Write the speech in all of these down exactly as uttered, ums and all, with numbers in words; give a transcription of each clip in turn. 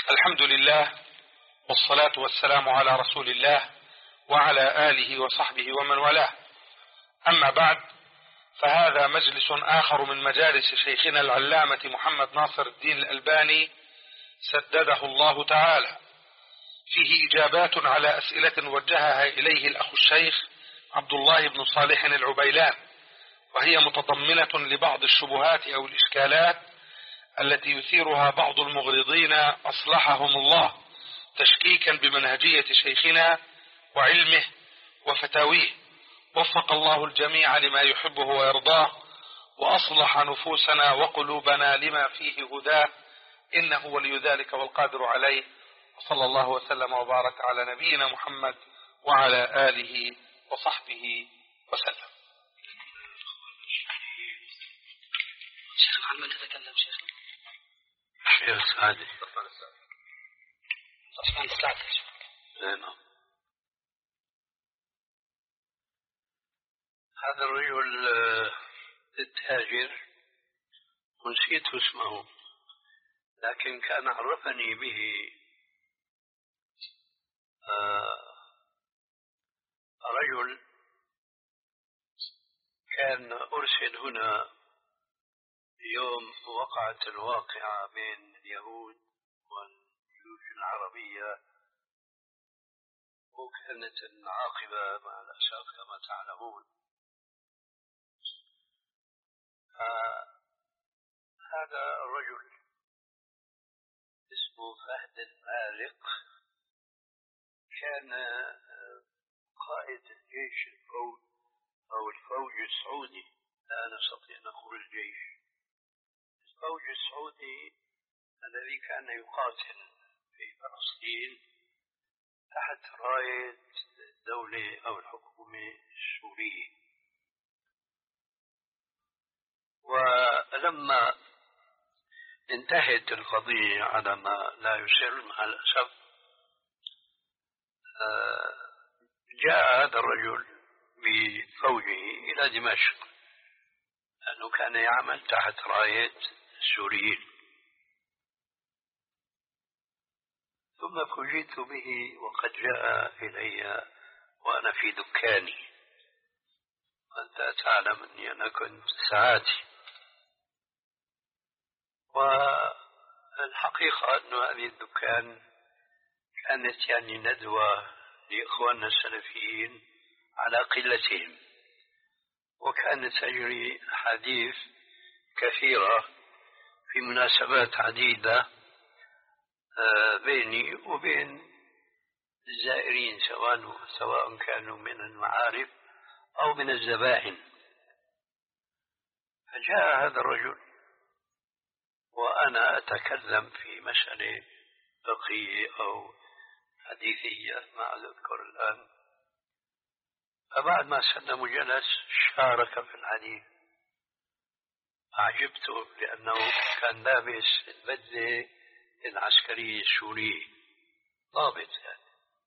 الحمد لله والصلاة والسلام على رسول الله وعلى آله وصحبه ومن والاه. أما بعد، فهذا مجلس آخر من مجالس شيخنا العلامة محمد ناصر الدين الألباني سدده الله تعالى، فيه إجابات على أسئلة وجهها إليه الأخ الشيخ عبد الله بن صالح العبيلان، وهي متضمنة لبعض الشبهات أو الإشكالات التي يثيرها بعض المغرضين أصلحهم الله، تشكيكا بمنهجية شيخنا وعلمه وفتاويه. وفق الله الجميع لما يحبه ويرضاه، وأصلح نفوسنا وقلوبنا لما فيه هداه، إنه ولي ذلك والقادر عليه. وصلى الله وسلم وبارك على نبينا محمد وعلى آله وصحبه وسلم. شيخ عن من تتكلم شيخ؟ شيخ سعدي. عثمان السعدي. نعم. هذا الرجل التاجر ونسيت اسمه، لكن كان عرفني به رجل كان أرسل هنا يوم وقعت الواقعة بين اليهود والجيوش العربية، وكانت العاقبة مع الأسف كما تعلمون. هذا الرجل اسمه فهد المالق، كان قائد الجيش الفوج أو الفوج السعودي، لا نستطيع نقول الجيش، الفوج السعودي الذي كان يقاتل في فلسطين تحت راية الدولة أو الحكومة السورية. ولما انتهت القضية على ما لا يسر مع الأسف، جاء هذا الرجل بفوجه إلى دمشق، لأنه كان يعمل تحت راية السوريين. ثم فوجئت به وقد جاء إلي وأنا في دكاني، وأنت تعلم أني أنا كنت ساعاتي. والحقيقة أن هذه الدكان كانت يعني ندوة لإخواننا السلفيين على قلتهم، وكانت تجري أحاديث كثيرة في مناسبات عديدة بيني وبين الزائرين، سواء سواء كانوا من المعارف أو من الزبائن. فجاء هذا الرجل وأنا أتكلم في مسألة فقهية أو حديثية ما أذكر الآن، فبعد ما سلم وجلس شارك في الحديث. أعجبته لأنه كان لابس البدلة العسكرية السورية، ضابط يعني.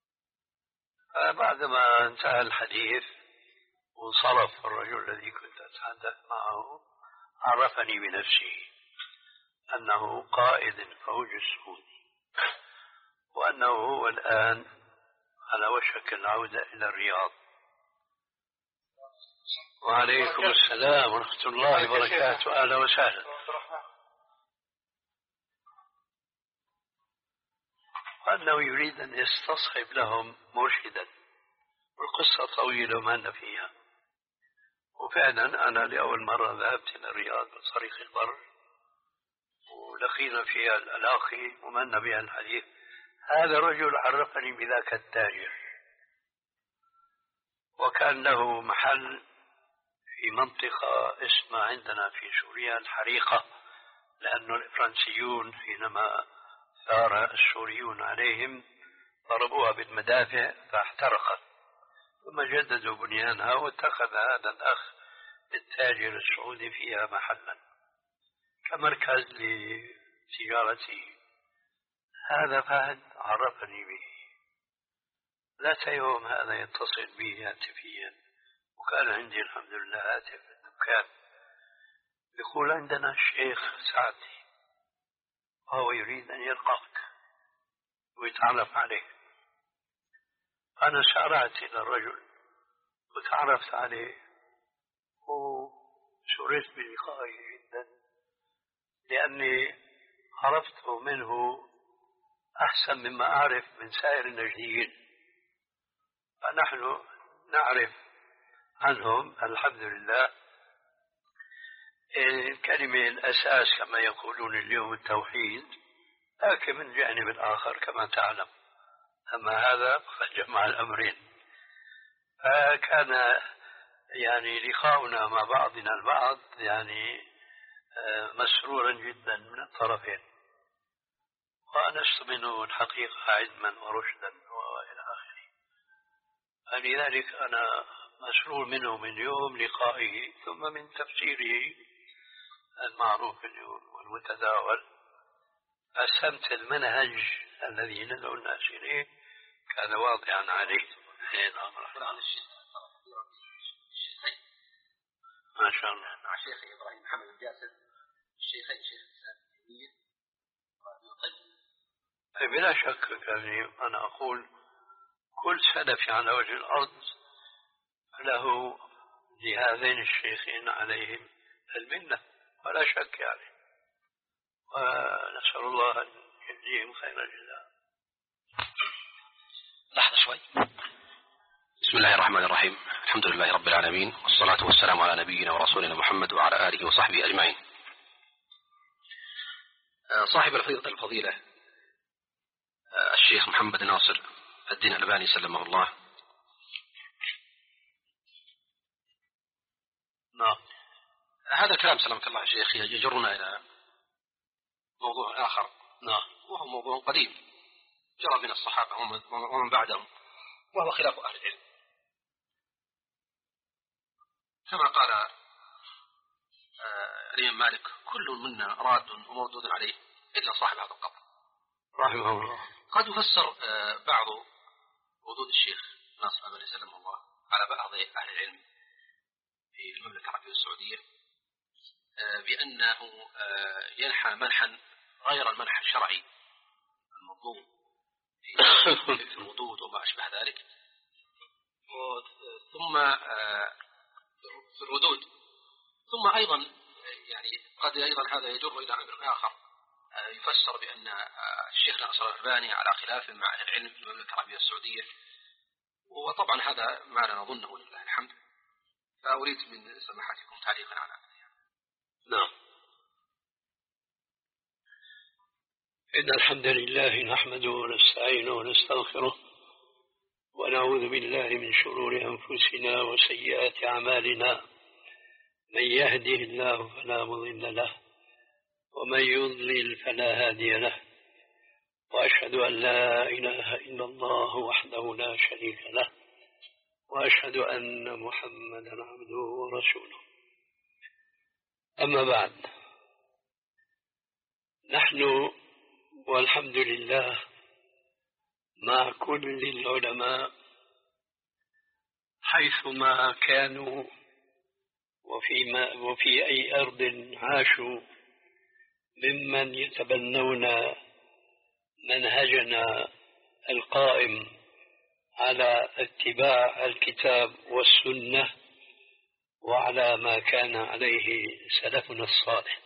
فبعدما انتهى الحديث وانصرف الرجل الذي كنت أتحدث معه، عرفني بنفسه أنه قائد الفوج السعودي، وأنه هو الآن على وشك العودة إلى الرياض. وعليكم السلام ورحمة الله وبركاته، أهلا وسهلا. وأنه يريد أن يستصحب لهم مرشدا، والقصة طويلة ما أن فيها. وفعلا أنا لأول مرة ذهبت إلى الرياض بطريق البر، ولقينا فيها الألاقي ومن بها الحديث. هذا الرجل عرفني بذاك التاجر، وكان له محل في منطقة اسمها عندنا في سوريا الحريقة، لأن الفرنسيون حينما ثار السوريون عليهم ضربوها بالمدافع فاحترقت، ثم جددوا بنيانها واتخذ هذا الأخ التاجر السعودي فيها محلا كمركز لتجارته. هذا فهد عرفني به، ذات يوم هذا يتصل بي هاتفيا، وكان عندي الحمد لله هاتف في الدكان، يقول عندنا الشيخ سعدي وهو يريد أن يلقاك. ويتعرف عليه. أنا سارعت إلى الرجل وتعرفت عليه وسررت بلقائه جدا، لأني عرفت منه أحسن مما أعرف من سائر النجديين. فنحن نعرف عنهم الحمد لله الكلمة الأساس كما يقولون اليوم التوحيد، لكن من جانب آخر كما تعلم أما هذا فجمع الأمرين. فكان يعني لقاؤنا مع بعضنا البعض يعني مسرورا جدا من الطرفين، وأنست منه الحقيقة علما ورشدا وإلى آخره. فلذلك أنا مسرور منه من يوم لقائه ثم من تفسيره المعروف اليوم والمتداول. قسمت المنهج الذي ندعو الناس إليه كان واضحا عليه. ما شاء الله. مع شيخ إبراهيم محمد الجاسر الشيخين شيخ الإسلام الدينية طيب بلا شك يعني أنا أقول كل سلف على وجه الأرض له لهذين الشيخين عليهم المنة ولا شك يعني، ونسأل الله أن يجزيهم خير الجزاء. لحظة شوي. بسم الله الرحمن الرحيم، الحمد لله رب العالمين، والصلاة والسلام على نبينا ورسولنا محمد وعلى آله وصحبه أجمعين. صاحب الفضيلة الفضيلة الشيخ محمد ناصر الدين الألباني سلمه الله نعم. هذا الكلام سلامك الله يا شيخ يجرنا إلى موضوع آخر. نعم. وهو موضوع قديم جرى من الصحابة ومن بعدهم، وهو خلاف أهل العلم كما قال آه الإمام مالك: كل منا راد ومردود عليه إلا صاحب هذا القبر رحمه الله. قد يفسر آه بعض ردود الشيخ ناصر الألباني سلمه الله على بعض أهل العلم في المملكة العربية السعودية آه بأنه آه ينحى منحا غير المنح الشرعي المطلوب في الردود وما أشبه ذلك. ثم آه في الردود ثم أيضا يعني قد أيضا هذا يجر إلى أمر آخر آه يفسر بأن آه الشيخ ناصر الألباني على خلاف مع أهل العلم في المملكة العربية السعودية، وطبعا هذا ما لا نظنه لله الحمد. فأريد من سماحتكم تعليقا على هذا. نعم. إن الحمد لله نحمده ونستعينه ونستغفره ونعوذ بالله من شرور أنفسنا وسيئات أعمالنا، من يهده الله فلا مضل له ومن يضلل فلا هادي له، وأشهد أن لا إله إلا الله وحده لا شريك له، وأشهد أن محمدا عبده ورسوله. أما بعد، نحن والحمد لله مع كل العلماء حيثما كانوا وفيما وفي أي أرض عاشوا ممن يتبنون منهجنا القائم على اتباع الكتاب والسنة وعلى ما كان عليه سلفنا الصالح.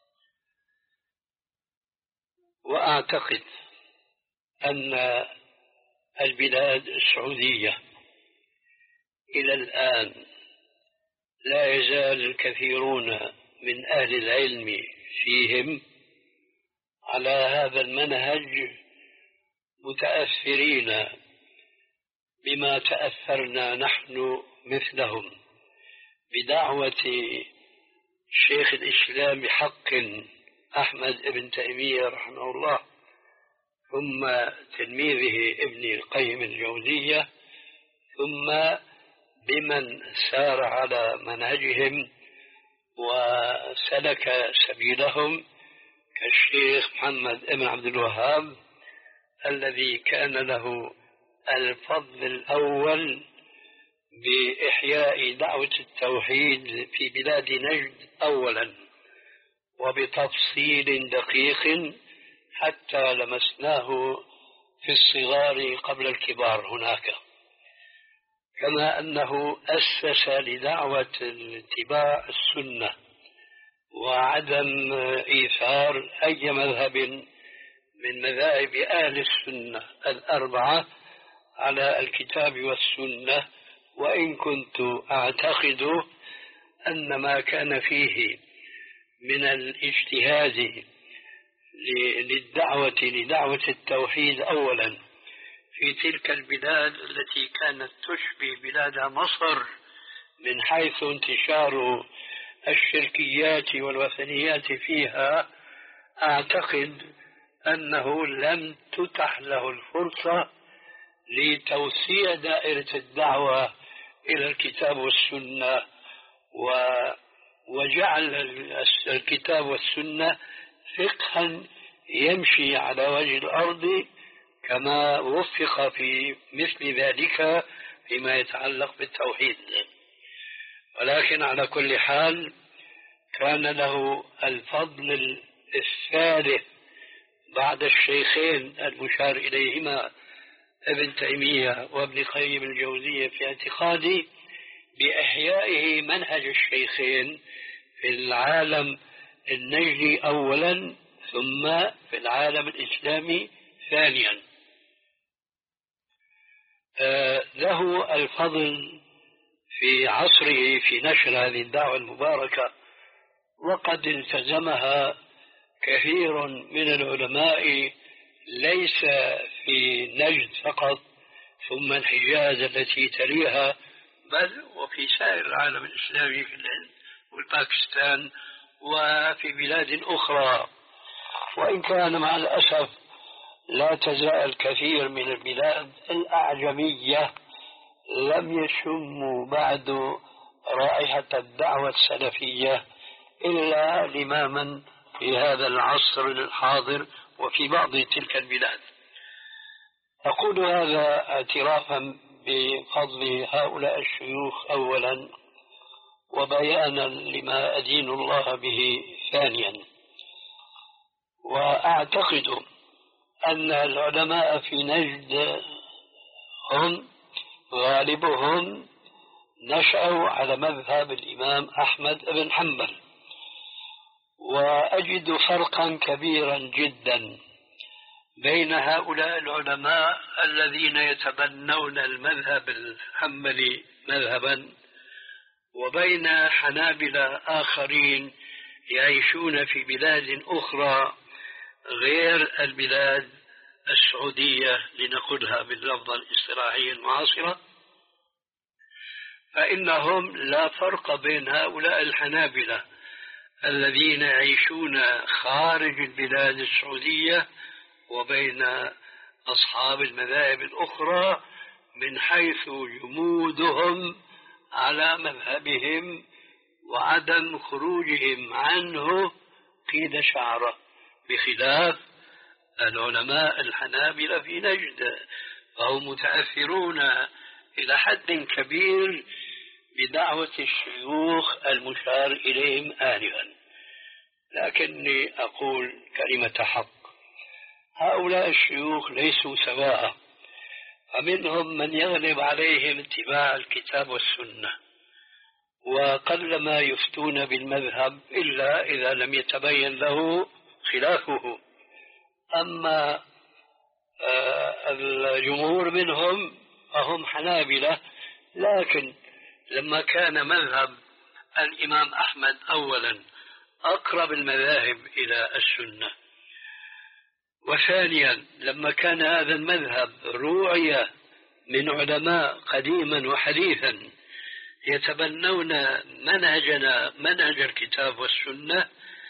وأعتقد أن البلاد السعودية إلى الآن لا يزال الكثيرون من أهل العلم فيهم على هذا المنهج متأثرين بما تأثرنا نحن مثلهم بدعوة شيخ الإسلام بحق أحمد ابن تيمية رحمه الله، ثم تلميذه ابن القيم الجوزية، ثم بمن سار على منهجهم وسلك سبيلهم كالشيخ محمد ابن عبد الوهاب الذي كان له الفضل الأول بإحياء دعوة التوحيد في بلاد نجد أولا وبتفصيل دقيق حتى لمسناه في الصغار قبل الكبار هناك، كما أنه أسس لدعوة اتباع السنة وعدم إيثار أي مذهب من مذاهب أهل السنة الأربعة على الكتاب والسنة، وإن كنت أعتقد أن ما كان فيه من الاجتهاد للدعوة لدعوة التوحيد أولا في تلك البلاد التي كانت تشبه بلاد مصر من حيث انتشار الشركيات والوثنيات فيها، أعتقد أنه لم تتح له الفرصة لتوسيع دائرة الدعوة إلى الكتاب والسنة، وجعل الكتاب والسنة فقها يمشي على وجه الأرض كما وفق في مثل ذلك فيما يتعلق بالتوحيد. ولكن على كل حال كان له الفضل الثالث بعد الشيخين المشار إليهما ابن تيمية وابن قيم الجوزية في اعتقادي بإحيائه منهج الشيخين في العالم النجدي أولا ثم في العالم الإسلامي ثانيا. آه له الفضل في عصره في نشر هذه الدعوة المباركة، وقد التزمها كثير من العلماء ليس في نجد فقط ثم الحجاز التي تليها، بل وفي سائر العالم الإسلامي في الهند والباكستان وفي بلاد أخرى. وإن كان مع الأسف لا تزال كثير من البلاد الأعجمية لم يشموا بعد رائحة الدعوة السلفية إلا لماما في هذا العصر الحاضر وفي بعض تلك البلاد. أقول هذا اعترافا بفضل هؤلاء الشيوخ أولا، وبيانا لما أدين الله به ثانيا. وأعتقد أن العلماء في نجد هم غالبهم نشأوا على مذهب الإمام أحمد بن حنبل، وأجد فرقا كبيرا جدا بين هؤلاء العلماء الذين يتبنون المذهب الحنبلي مذهبا وبين حنابلة آخرين يعيشون في بلاد أخرى غير البلاد السعودية لنقولها باللفظة الاصطلاحية المعاصرة. فإنهم لا فرق بين هؤلاء الحنابلة الذين يعيشون خارج البلاد السعودية وبين أصحاب المذاهب الأخرى من حيث جمودهم على مذهبهم وعدم خروجهم عنه قيد شعره، بخلاف العلماء الحنابلة في نجد، فهم متأثرون إلى حد كبير بدعوة الشيوخ المشار إليهم آنفا. لكني أقول كلمة حق، هؤلاء الشيوخ ليسوا سواء، فمنهم من يغلب عليهم اتباع الكتاب والسنة، وقلما يفتون بالمذهب إلا إذا لم يتبين له خلافه. أما الجمهور منهم فهم حنابلة، لكن لما كان مذهب الإمام أحمد أولا أقرب المذاهب إلى السنة، وثانيا لما كان هذا المذهب روعي من علماء قديما وحديثا يتبنون منهجنا منهج الكتاب والسنة،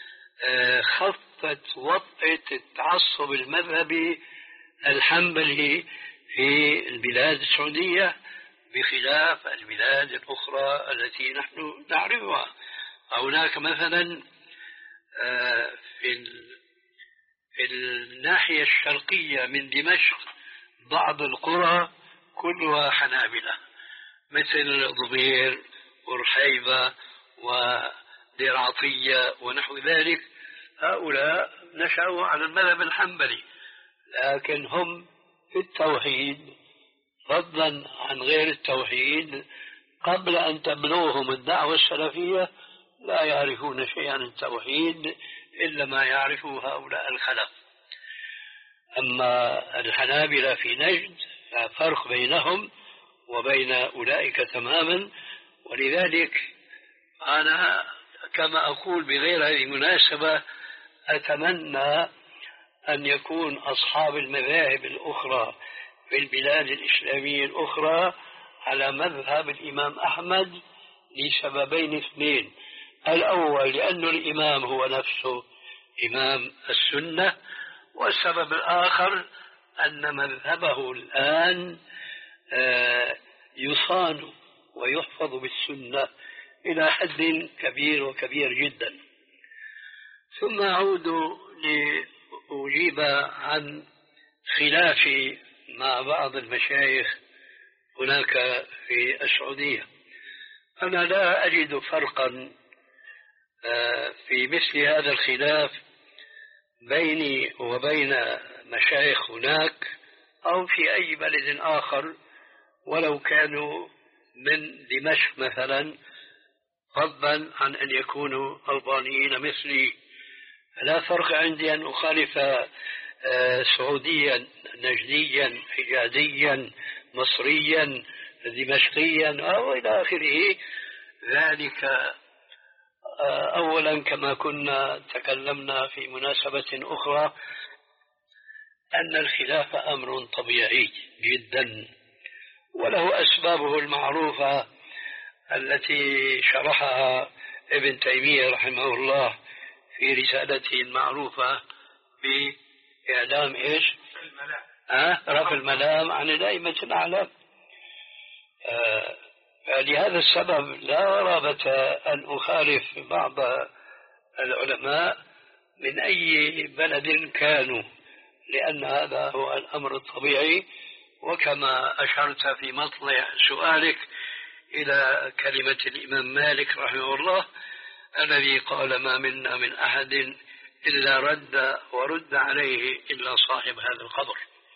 خفت وطأة التعصب المذهبي الحنبلي في البلاد السعودية بخلاف البلاد الأخرى التي نحن نعرفها. هناك مثلا في في الناحية الشرقية من دمشق بعض القرى كلها حنابلة مثل ضبير ورحيبة ودير عطية ونحو ذلك، هؤلاء نشأوا على المذهب الحنبلي، لكن هم في التوحيد فضلا عن غير التوحيد قبل أن تبلغهم الدعوة السلفية لا يعرفون شيئا عن التوحيد إلا ما يعرفه هؤلاء الخلف. أما الحنابلة في نجد ففرق بينهم وبين أولئك تماما. ولذلك أنا كما أقول بغير هذه المناسبة أتمنى أن يكون أصحاب المذاهب الأخرى في البلاد الإسلامية الأخرى على مذهب الإمام أحمد لسببين اثنين. الأول لأن الإمام هو نفسه إمام السنة، والسبب الآخر أن مذهبه الآن يصان ويحفظ بالسنة إلى حد كبير وكبير جدا. ثم أعود لأجيب عن خلافي مع بعض المشايخ هناك في السعودية. أنا لا أجد فرقا في مثل هذا الخلاف بيني وبين مشايخ هناك أو في أي بلد آخر ولو كانوا من دمشق مثلا، فضلا عن أن يكونوا ألبانيين مثلي. لا فرق عندي أن أخالف سعوديا نجديا حجازيا مصريا دمشقيا أو إلى آخره. ذلك أولا كما كنا تكلمنا في مناسبة أخرى أن الخلاف أمر طبيعي جدا وله أسبابه المعروفة التي شرحها ابن تيمية رحمه الله في رسالته المعروفة بإعلام إيش؟ أه؟ رفع الملام عن الأئمة الأعلام. أه فلهذا السبب لا رغبة أن أخالف بعض العلماء من أي بلد كانوا، لأن هذا هو الأمر الطبيعي. وكما أشرت في مطلع سؤالك إلى كلمة الإمام مالك رحمه الله الذي قال ما منا من أحد إلا رد ورد عليه إلا صاحب هذا القبر.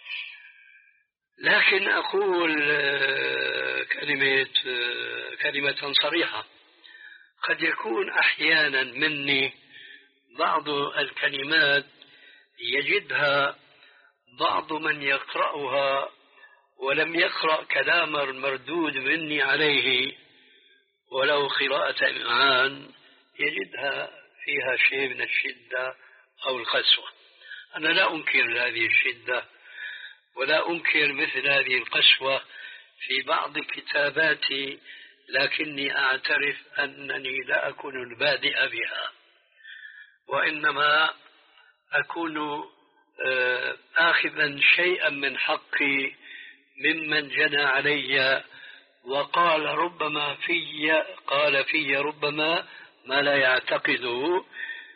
لكن أقول كلمة كلمة صريحة. قد يكون أحيانا مني بعض الكلمات يجدها بعض من يقرأها ولم يقرأ كلام المردود مني عليه ولو قراءة إمعان يجدها فيها شيء من الشدة أو القسوة. أنا لا أنكر هذه الشدة ولا أنكر مثل هذه القسوة في بعض كتاباتي، لكني أعترف أنني لا أكون البادئ بها، وإنما أكون آخذا شيئا من حقي ممن جنى علي وقال ربما في قال في ربما ما لا يعتقده،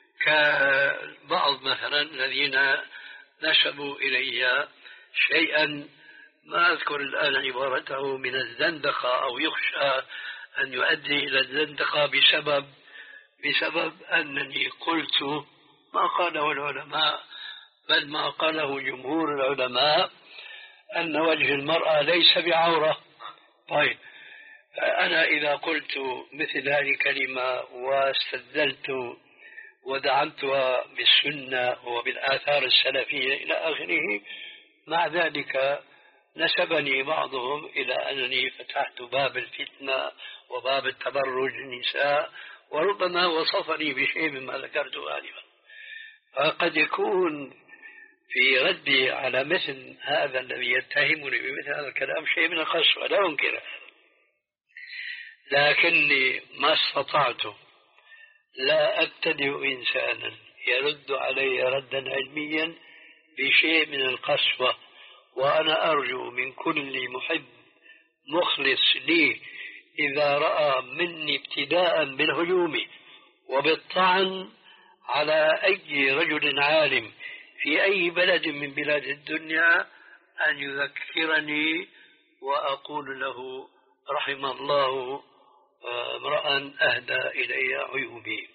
كبعض مثلا الذين نسبوا إلي شيئا ما أذكر الآن عبارته من الزندقة أو يخشى أن يؤدي إلى الزندقة بسبب بسبب أنني قلت ما قاله العلماء بل ما قاله جمهور العلماء أن وجه المرأة ليس بعورة. طيب أنا إذا قلت مثل هذه الكلمة واستدلت ودعمتها بالسنة وبالآثار السلفية إلى آخره، مع ذلك نسبني بعضهم إلى أنني فتحت باب الفتنة وباب التبرج النساء، وربما وصفني بشيء مما ذكرته آنفا. فقد يكون في ردي على مثل هذا الذي يتهمني بمثل هذا الكلام شيء من القسوة، لا أنكر، لكني ما استطعت لا أبتدئ إنسانا يرد علي ردا علميا بشيء من القسوة. وأنا أرجو من كل محب مخلص لي إذا رأى مني ابتداء بالهجوم وبالطعن على أي رجل عالم في أي بلد من بلاد الدنيا أن يذكرني وأقول له رحم الله امرأ أهدى إلي عيوبي.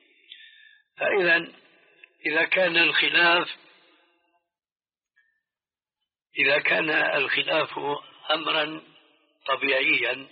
فإذا إذا كان الخلاف إذا كان الخلاف أمرا طبيعيا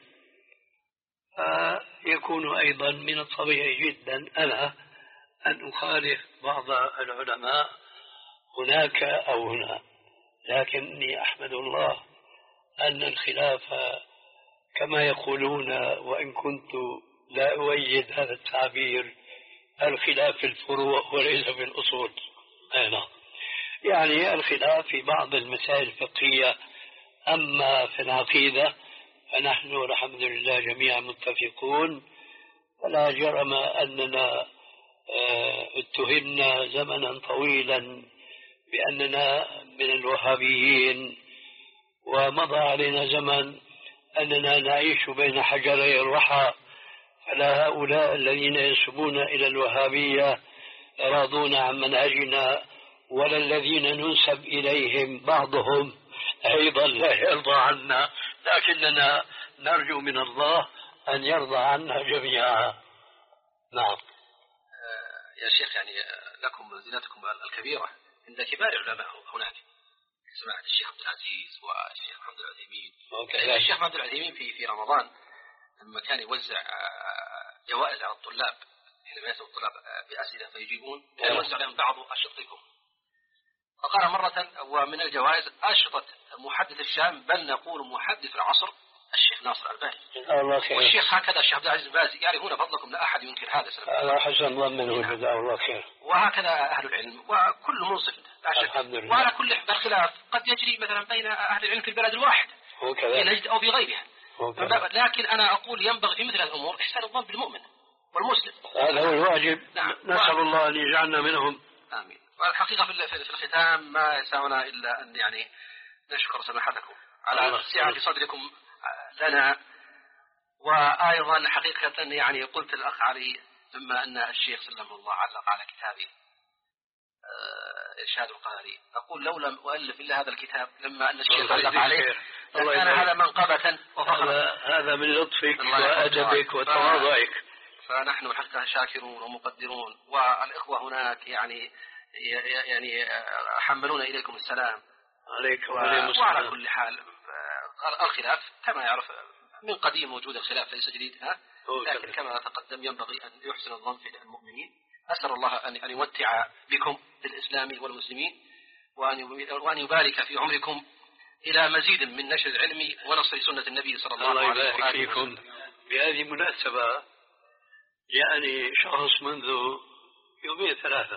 فيكون أيضا من الطبيعي جدا أنا أن أخالف بعض العلماء هناك أو هنا، لكني أحمد الله أن الخلاف كما يقولون، وإن كنت لا أؤيد هذا التعبير، الخلاف في الفروع وليس في الأصول. أنا يعني الخلاف في بعض المسائل الفقهية، أما في العقيدة فنحن الحمد لله جميعا متفقون، ولا جرم أننا اتهمنا زمنا طويلا بأننا من الوهابيين، ومضى علينا زمن أننا نعيش بين حجري الرحى، فلا هؤلاء الذين ينسبون إلى الوهابية راضون عن منهجنا، ولا الذين ننسب إليهم بعضهم أيضا لا يرضى عنا، لكننا نرجو من الله أن يرضى عنا جميعا. نعم يا شيخ، يعني لكم منزلتكم الكبيرة عند كبار العلماء هناك، سماحة الشيخ عبد العزيز والشيخ محمد العثيمين. الشيخ محمد العثيمين في في رمضان لما كان يوزع جوائز على الطلاب، حينما يسأل الطلاب بأسئلة فيجيبون كان يوزع لهم بعض أشرطتكم، فقال مرة ومن الجوائز أشرطة محدث الشام، بل نقول محدث العصر، الشيخ ناصر الألباني. والشيخ هكذا الشيخ عبد العزيز البازي يعرفون فضلكم، لا أحد ينكر هذا. الله حسن ظنه جزاه الله خير. وهكذا أهل العلم وكل منصف لا شك. وعلى كل الخلاف قد يجري مثلا بين أهل العلم في البلد الواحد في نجد أو في غيرها، لكن أنا أقول ينبغي في مثل الأمور إحسان الظن بالمؤمن والمسلم، هذا هو الواجب. نعم. نسأل الله أن يجعلنا منهم. آمين. والحقيقة في الختام ما يسعنا إلا أن يعني نشكر سماحتكم على سعة صدركم لنا، وأيضا حقيقة يعني قلت الأخ علي ثم أن الشيخ سلم الله علق على كتابه إرشاد القاري، أقول لو لم أؤلف إلا هذا الكتاب لما أن الشيخ علق عليه كان هذا منقبة وفخرا. هذا من لطفك وأدبك وتواضعك، فنحن حقا شاكرون ومقدرون، والإخوة هناك يعني يعني حملون إليكم السلام عليك و... وعلى كل حال الخلاف كما يعرف من قديم موجود الخلاف ليس جديد، ها؟ لكن كما تقدم ينبغي أن يحسن الظن في المؤمنين. أسأل الله أن يمتع بكم بالإسلام والمسلمين، وأن يبارك في عمركم إلى مزيد من نشر العلم ونصر سنة النبي صلى الله, الله عليه وآله فيكم. بهذه المناسبة يعني شخص منذ يومين ثلاثة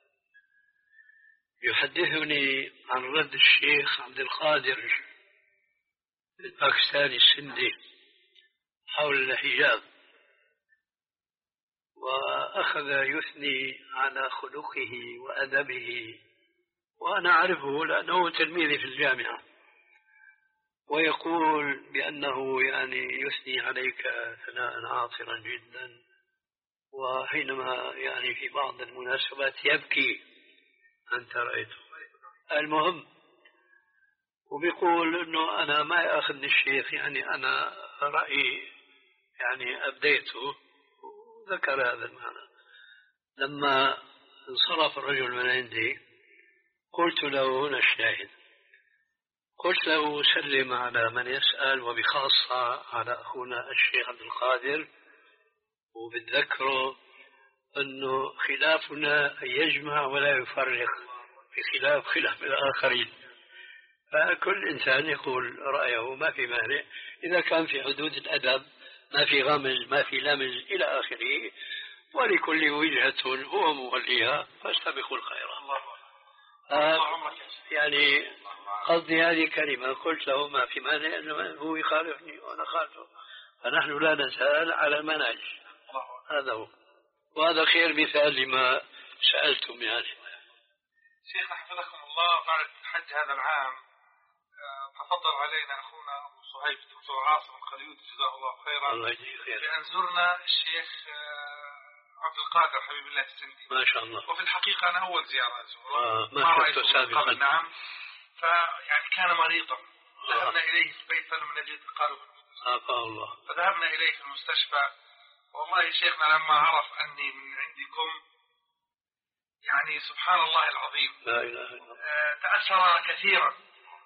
يحدثني عن رد الشيخ عبد القادر الباكستاني السندي حول الحجاب، وأخذ يثني على خلقه وأدبه، وأنا أعرفه لأنه تلميذي في الجامعة، ويقول بأنه يعني يثني عليك ثناء عاطرا جدا، وحينما يعني في بعض المناسبات يبكي أنت رأيته. المهم وبيقول إنه أنا ما يأخذني الشيخ، يعني أنا رأيي يعني أبديته، وذكر هذا المعنى. لما انصرف الرجل من عندي قلت له هنا الشاهد، قلت له سلم على من يسأل، وبخاصة على أخونا الشيخ عبد القادر، وبتذكره أنه خلافنا يجمع ولا يفرق، بخلاف خلاف الآخرين، فكل إنسان يقول رأيه ما في مانع إذا كان في حدود الأدب، ما في غمز ما في لمز إلى آخره، ولكل وجهة هو موليها فاستبقوا الخيرات. آه يعني قصدي هذه كلمة قلت له ما في مانع أنه هو يخالفني وأنا خالفه، فنحن لا نزال على المنهج، هذا هو. وهذا خير مثال لما سألتم يعني. شيخنا حفظكم الله، بعد حج هذا العام تفضل علينا أخونا أبو صهيب الدكتور عاصم الخليوط جزاه الله خيرا الله يجزيه خير بأن زرنا الشيخ عبد القادر حبيب الله السندي ما شاء الله. وفي الحقيقة أنا أول زيارة أزوره آه ما رأيته سابقا. نعم، فيعني كان مريضا، ذهبنا إليه في البيت فلم نجد قالوا آه الله، فذهبنا إليه في المستشفى. والله شيخنا لما عرف أني من عندكم يعني سبحان الله العظيم لا إله إلا الله. تأثر كثيرا،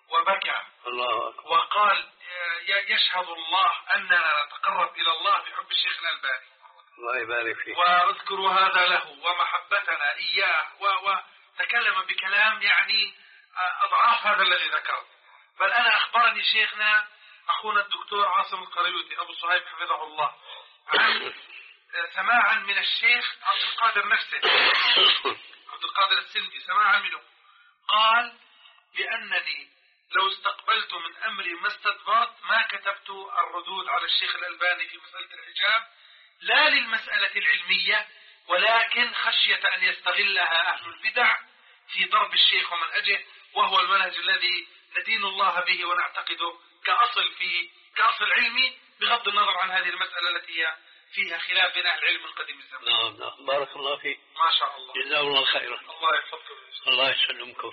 وبكى الله أكبر. وقال يشهد الله أننا نتقرب إلى الله بحب الشيخ الألباني، الله يبارك فيك، واذكر هذا له ومحبتنا إياه، وتكلم بكلام يعني أضعاف هذا الذي ذكرت. بل أنا أخبرني شيخنا أخونا الدكتور عاصم القريوطي أبو صهيب حفظه الله عن سماعا من الشيخ عبد القادر نفسه، عبد القادر السندي، سماعا منه قال بأنني لو استقبلت من أمري ما استدبرت ما كتبت الردود على الشيخ الألباني في مسألة الحجاب، لا للمسألة العلمية ولكن خشية أن يستغلها أهل البدع في ضرب الشيخ ومنهجه، وهو المنهج الذي ندين الله به ونعتقده كأصل في كأصل علمي، بغض النظر عن هذه المسألة التي هي فيها خلاف بين أهل العلم القديم الزمان. نعم نعم، بارك الله فيك، ما شاء الله، جزاه الله خيرا. الله يحفظكم، الله يسلمكم.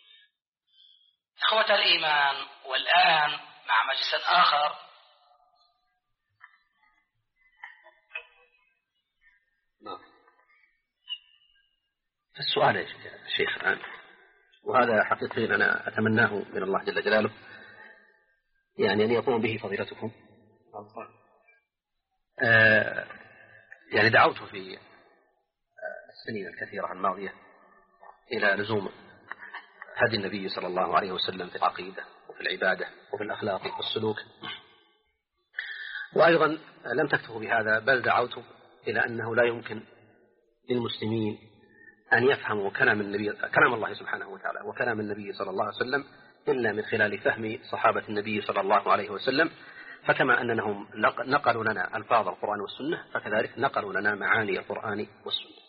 إخوة الإيمان، والآن مع مجلس آخر نعم. السؤال يا شيخ الآن، وهذا حقيقي أنا أتمناه من الله جل جلاله، يعني أن يقوم به فضيلتكم. آه يعني دعوت في السنين الكثيرة الماضية إلى لزوم هدي النبي صلى الله عليه وسلم في العقيدة وفي العبادة وفي الأخلاق والسلوك، وأيضا لم تكتفوا بهذا بل دعوت إلى أنه لا يمكن للمسلمين أن يفهموا كلام النبي كلام الله سبحانه وتعالى وكلام النبي صلى الله عليه وسلم إلا من خلال فهم صحابة النبي صلى الله عليه وسلم، فكما أنهم نقلوا لنا ألفاظ القرآن والسنة فكذلك نقلوا لنا معاني القرآن والسنة.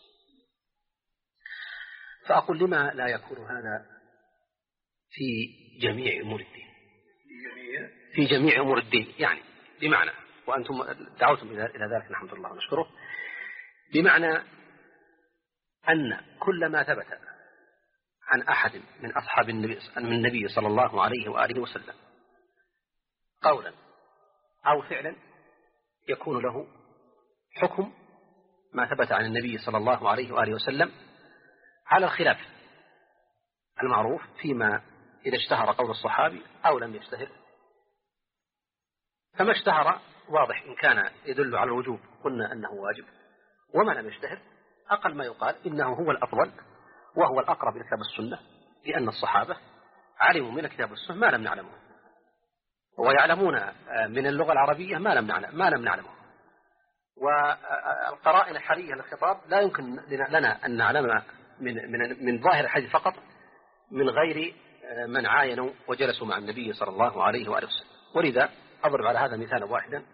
فأقول لما لا يكون هذا في جميع أمور الدين، في جميع أمور الدين، يعني بمعنى، وأنتم دعوتم إلى ذلك نحمد الله ونشكره، بمعنى أن كل ما ثبت عن أحد من أصحاب النبي, من النبي صلى الله عليه وآله وسلم قولا أو فعلا يكون له حكم ما ثبت عن النبي صلى الله عليه وآله وسلم على الخلاف المعروف فيما إذا اشتهر قول الصحابي أو لم يشتهر. فما اشتهر واضح إن كان يدل على الوجوب قلنا أنه واجب، وما لم يشتهر أقل ما يقال إنه هو الأفضل وهو الأقرب إلى كتاب السنة، لأن الصحابة علموا من الكتاب والسنة ما لم نعلمه، ويعلمون من اللغة العربية ما لم نعلم ما لم نعلمه، والقرائن الحالية للخطاب لا يمكن لنا أن نعلم من من من ظاهر الحديث فقط من غير من عاينوا وجلسوا مع النبي صلى الله عليه وآله وسلم. ولذا أضرب على هذا مثالا واحدا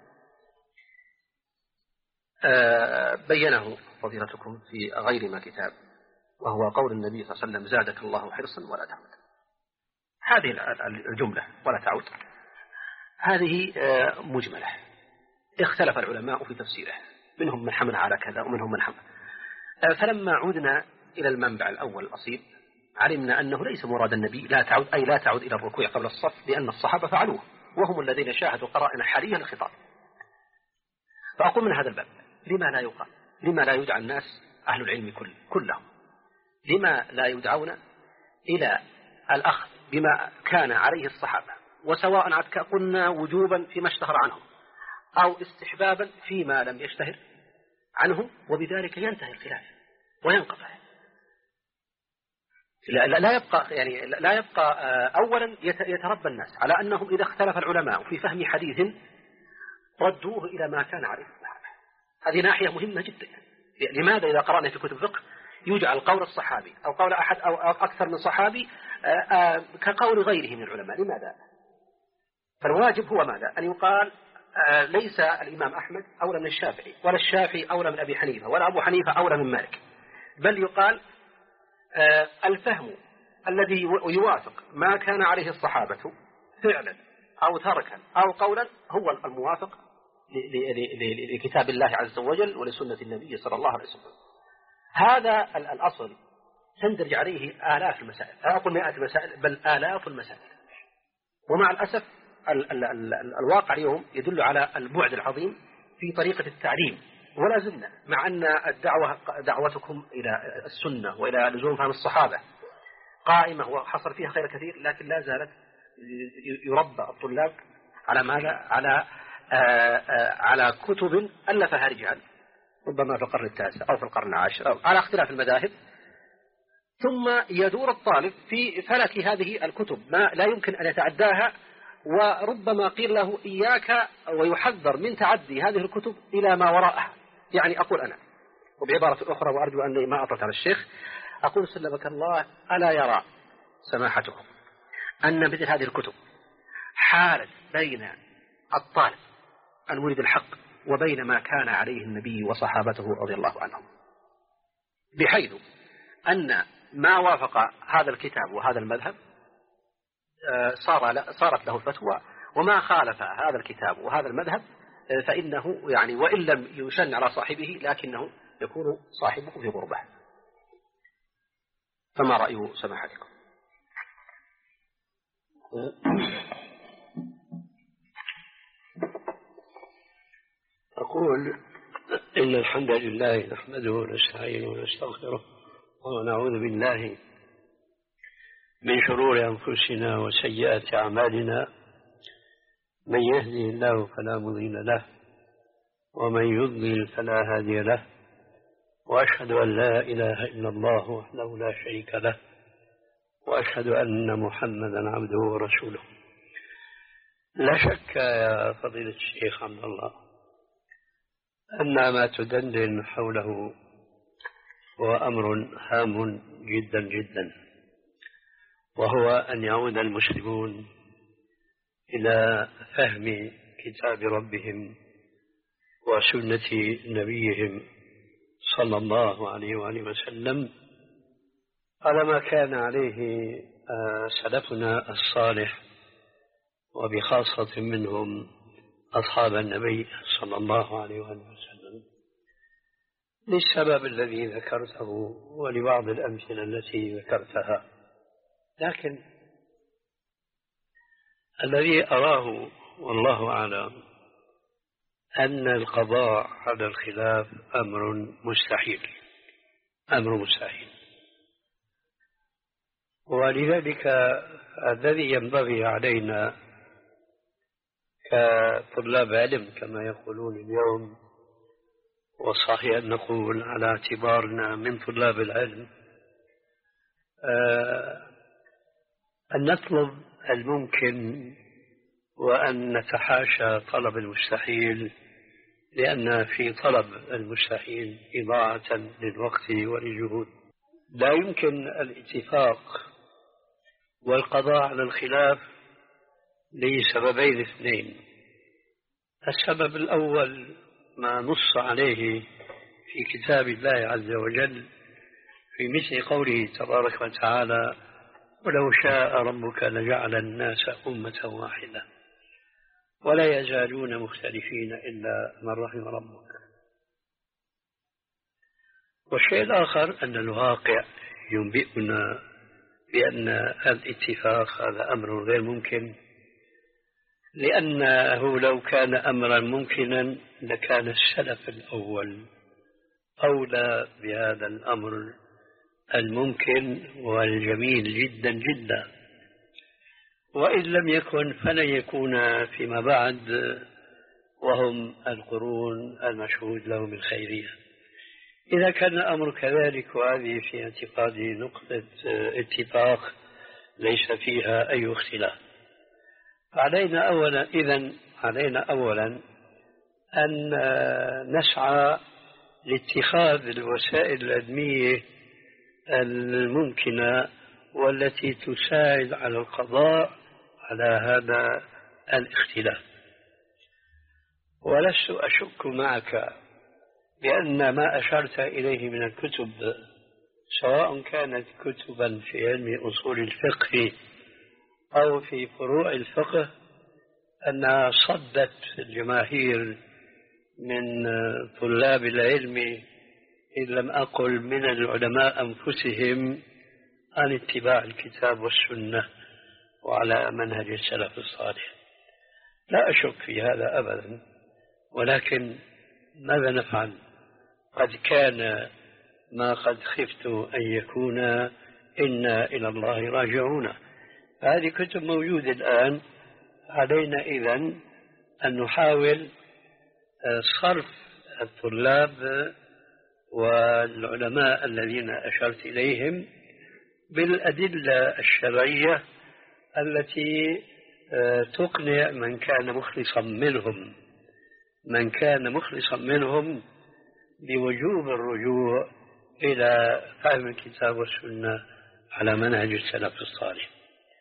بينه فضيلتكم في غير ما كتاب، وهو قول النبي صلى الله عليه وسلم: زادك الله حرصا ولا تعود. هذه الجملة ولا تعود هذه مجملة، اختلف العلماء في تفسيره، منهم من حمل على كذا ومنهم من حمل. فلما عودنا إلى المنبع الأول الأصيل علمنا أنه ليس مراد النبي لا تعود أي لا تعود إلى الركوع قبل الصف، لأن الصحابة فعلوه وهم الذين شاهدوا قرائن حالية للخطاب. فأقول من هذا الباب لما لا يقال، لما لا يدعى الناس أهل العلم كل كلهم، لما لا يدعون إلى الأخذ بما كان عليه الصحابة، وسواء قلنا وجوبا فيما اشتهر عنهم أو استحبابا فيما لم يشتهر عنهم، وبذلك ينتهي الخلاف وينقطع. لا, لا يبقى يعني لا يبقى أولا يتربى الناس على أنهم إذا اختلف العلماء في فهم حديث ردوه إلى ما كان عليه الصحابة. هذه ناحية مهمة جدا. لماذا إذا قرأنا في كتب الفقه يجعل قول الصحابي أو قول أحد أو أكثر من صحابي كقول غيره من العلماء؟ لماذا؟ فالواجب هو ماذا؟ أن يقال ليس الإمام أحمد أولى من الشافعي، ولا الشافعي أولى من أبي حنيفة، ولا أبو حنيفة أولى من مالك، بل يقال الفهم الذي يوافق ما كان عليه الصحابة فعلا أو تركا أو قولا هو الموافق لكتاب الله عز وجل ولسنة النبي صلى الله عليه وسلم. هذا الأصل تندرج عليه آلاف المسائل، لا أقول مئات المسائل بل آلاف المسائل. ومع الأسف ال ال ال الواقع اليوم يدل على البعد العظيم في طريقة التعليم، ولا زلنا مع أن الدعوة دعوتكم إلى السنة وإلى لزوم فهم الصحابة قائمة وحصل فيها خير كثير، لكن لا زالت يربى الطلاب على ماذا؟ على آآ آآ على كتب ألفها رجال ربما في القرن التاسع أو في القرن العاشر أو على اختلاف المذاهب، ثم يدور الطالب في فلك هذه الكتب ما لا يمكن أن يتعداها، وربما قيل له إياك ويحذر من تعدي هذه الكتب إلى ما وراءها. يعني أقول أنا وبعبارة أخرى، وأرجو أني ما أطلت على الشيخ، أقول سلمك الله ألا يرى سماحتكم أن مثل هذه الكتب حالت بين الطالب المريد الحق وبين ما كان عليه النبي وصحابته رضي الله عنهم، بحيث أن ما وافق هذا الكتاب وهذا المذهب صار صارت له الفتوى، وما خالف هذا الكتاب وهذا المذهب فإنه يعني وإن لم يشن على صاحبه لكنه يكون صاحبه في غربة. فما رأي سماحتكم؟ أقول إن الحمد لله نحمده ونستعينه ونستغفره ونعوذ بالله من شرور أنفسنا وسيئات أعمالنا، من يهدي الله فلا مضل له ومن يضلل فلا هادي له، وأشهد أن لا إله إلا الله وحده لا شريك له، وأشهد أن محمدا عبده ورسوله. لا شك يا فضيلة الشيخ عبد الله أن ما تدندن حوله هو أمر هام جدا جدا، وهو أن يعود المسلمون إلى فهم كتاب ربهم وسنة نبيهم صلى الله عليه وآله وسلم على ما كان عليه سلفنا الصالح، وبخاصة منهم أصحاب النبي صلى الله عليه وآله وسلم، للسبب الذي ذكرته ولبعض الأمثلة التي ذكرتها. لكن الذي أراه والله أعلم أن القضاء على الخلاف أمر مستحيل، أمر مستحيل، ولذلك الذي ينبغي علينا كطلاب علم كما يقولون اليوم، وصحيح أن نقول على اعتبارنا من طلاب العلم، أن نطلب الممكن وأن نتحاشى طلب المستحيل، لأن في طلب المستحيل إضاعة للوقت وللجهود. لا يمكن الاتفاق والقضاء على الخلاف لسببين اثنين. السبب الأول ما نص عليه في كتاب الله عز وجل في مثل قوله تبارك وتعالى: ولو شاء ربك لجعل الناس أمة واحدة ولا يزالون مختلفين إلا من رحم ربك. والشيء الآخر أن الواقع ينبئنا بأن الاتفاق هذا أمر غير ممكن، لأنه لو كان أمرا ممكنا لكان السلف الأول أولى بهذا الأمر الممكن والجميل جدا جدا، وإن لم يكن فلن يكون فيما بعد، وهم القرون المشهود لهم الخيرية. إذا كان الأمر كذلك وهذه في اعتقادي نقطة اتفاق ليس فيها أي اختلاف، علينا أولا إذن علينا أولا أن نسعى لاتخاذ الوسائل العلمية الممكنة والتي تساعد على القضاء على هذا الاختلاف. ولست أشك معك بأن ما أشرت إليه من الكتب، سواء كانت كتبا في علم أصول الفقه أو في فروع الفقه، أنها صدت الجماهير من طلاب العلم إن لم أقل من العلماء أنفسهم عن اتباع الكتاب والسنة وعلى منهج السلف الصالح. لا أشك في هذا أبدا، ولكن ماذا نفعل؟ قد كان ما قد خفت أن يكون إنا إلى الله راجعون. هذه كتب موجودة الآن. علينا إذن أن نحاول صرف الطلاب والعلماء الذين أشرت إليهم بالأدلة الشرعية التي تقنع من كان مخلصا منهم من كان مخلصا منهم بوجوب الرجوع إلى فهم الكتاب والسنة على منهج السلف الصالح.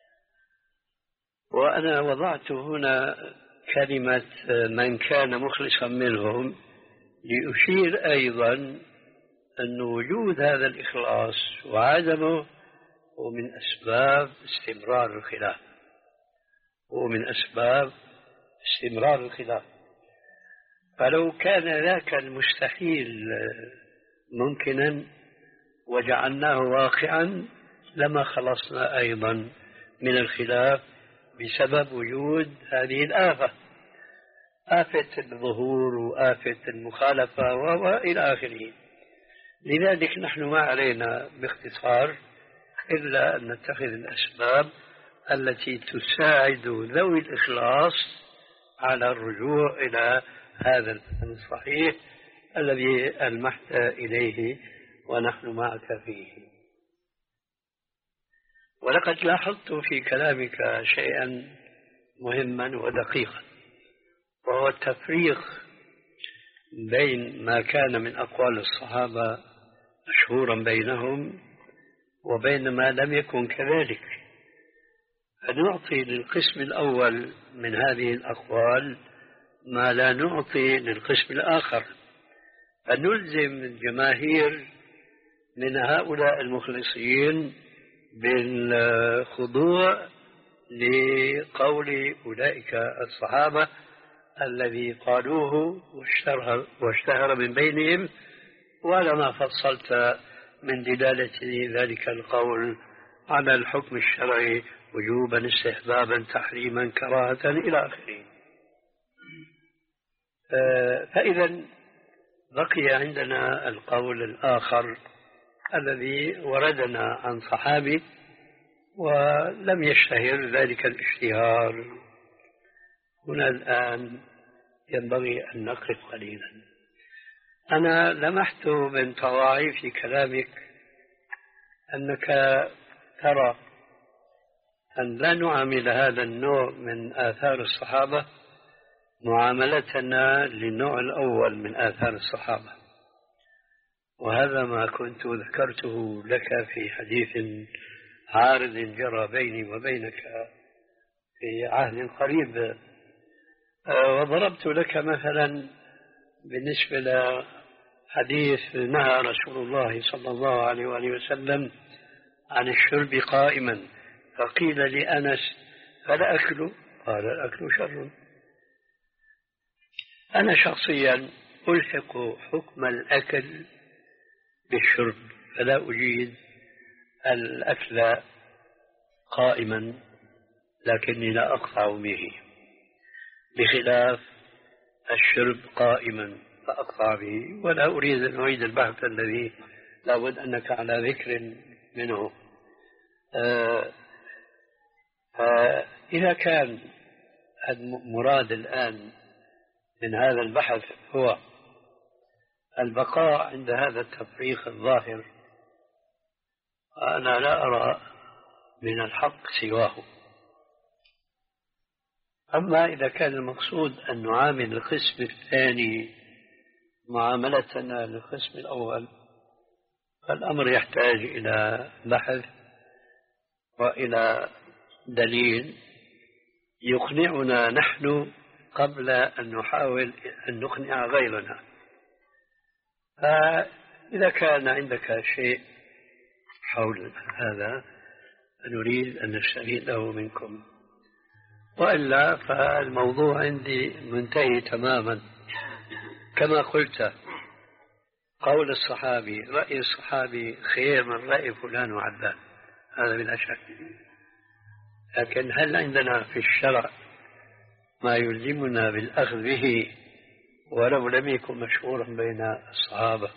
وأنا وضعت هنا كلمة من كان مخلصا منهم لأشير أيضا أن وجود هذا الإخلاص وعدمه هو من أسباب استمرار الخلاف هو من أسباب استمرار الخلاف. فلو كان ذاك المستحيل ممكنا وجعلناه واقعا لما خلصنا أيضا من الخلاف بسبب وجود هذه الآفة، آفة الظهور وآفة المخالفة وإلى آخره. لذلك نحن ما علينا باختصار إلا أن نتخذ الأسباب التي تساعد ذوي الإخلاص على الرجوع إلى هذا الفهم الصحيح الذي ألمحت إليه ونحن معك فيه. ولقد لاحظت في كلامك شيئا مهما ودقيقا، وهو التفريق بين ما كان من أقوال الصحابة مشهورا بينهم وبين ما لم يكن كذلك. فنعطي للقسم الأول من هذه الأقوال ما لا نعطي للقسم الآخر، فنلزم الجماهير من هؤلاء المخلصين بالخضوع لقول أولئك الصحابة الذي قالوه واشتهر, واشتهر من بينهم، ولما فصلت من دلالة ذلك القول على الحكم الشرعي وجوبا استحبابا تحريما كراهة إلى آخره. فإذا بقي عندنا القول الآخر الذي وردنا عن صحابي ولم يشتهر ذلك الاشتهار. هنا الآن ينبغي أن نقف قليلا. أنا لمحت من طواعي في كلامك أنك ترى أن لا نعامل هذا النوع من آثار الصحابة معاملتنا للنوع الأول من آثار الصحابة، وهذا ما كنت ذكرته لك في حديث عارض جرى بيني وبينك في عهد قريب. وضربت لك مثلا بالنسبة لحديث نهى رسول الله صلى الله عليه وآله وسلم عن الشرب قائما، فقيل لأنس فلا أكل؟ قال الأكل شر. أنا شخصيا ألحق حكم الأكل بالشرب، فلا أجيد الأكل قائما، لكني لا أقطع به، بخلاف الشرب قائما فأقطع به. ولا أريد أن أعيد البحث الذي لا بد أنك على ذكر منه. آه فإذا كان المراد الآن من هذا البحث هو البقاء عند هذا التفريق الظاهر، أنا لا أرى من الحق سواه. أما إذا كان المقصود أن نعامل القسم الثاني معاملتنا للقسم الأول، فالأمر يحتاج إلى بحث وإلى دليل يقنعنا نحن قبل أن نحاول أن نقنع غيرنا. فإذا كان عندك شيء حول هذا نريد أن نستفيده منكم، وإلا فالموضوع عندي منتهي تماما. كما قلت قول الصحابي رأي الصحابي خير من رأي فلان وعلان، هذا بلا شك. لكن هل عندنا في الشرع ما يلزمنا بالأخذ به ولو لم يكن مشهورا بين الصحابة؟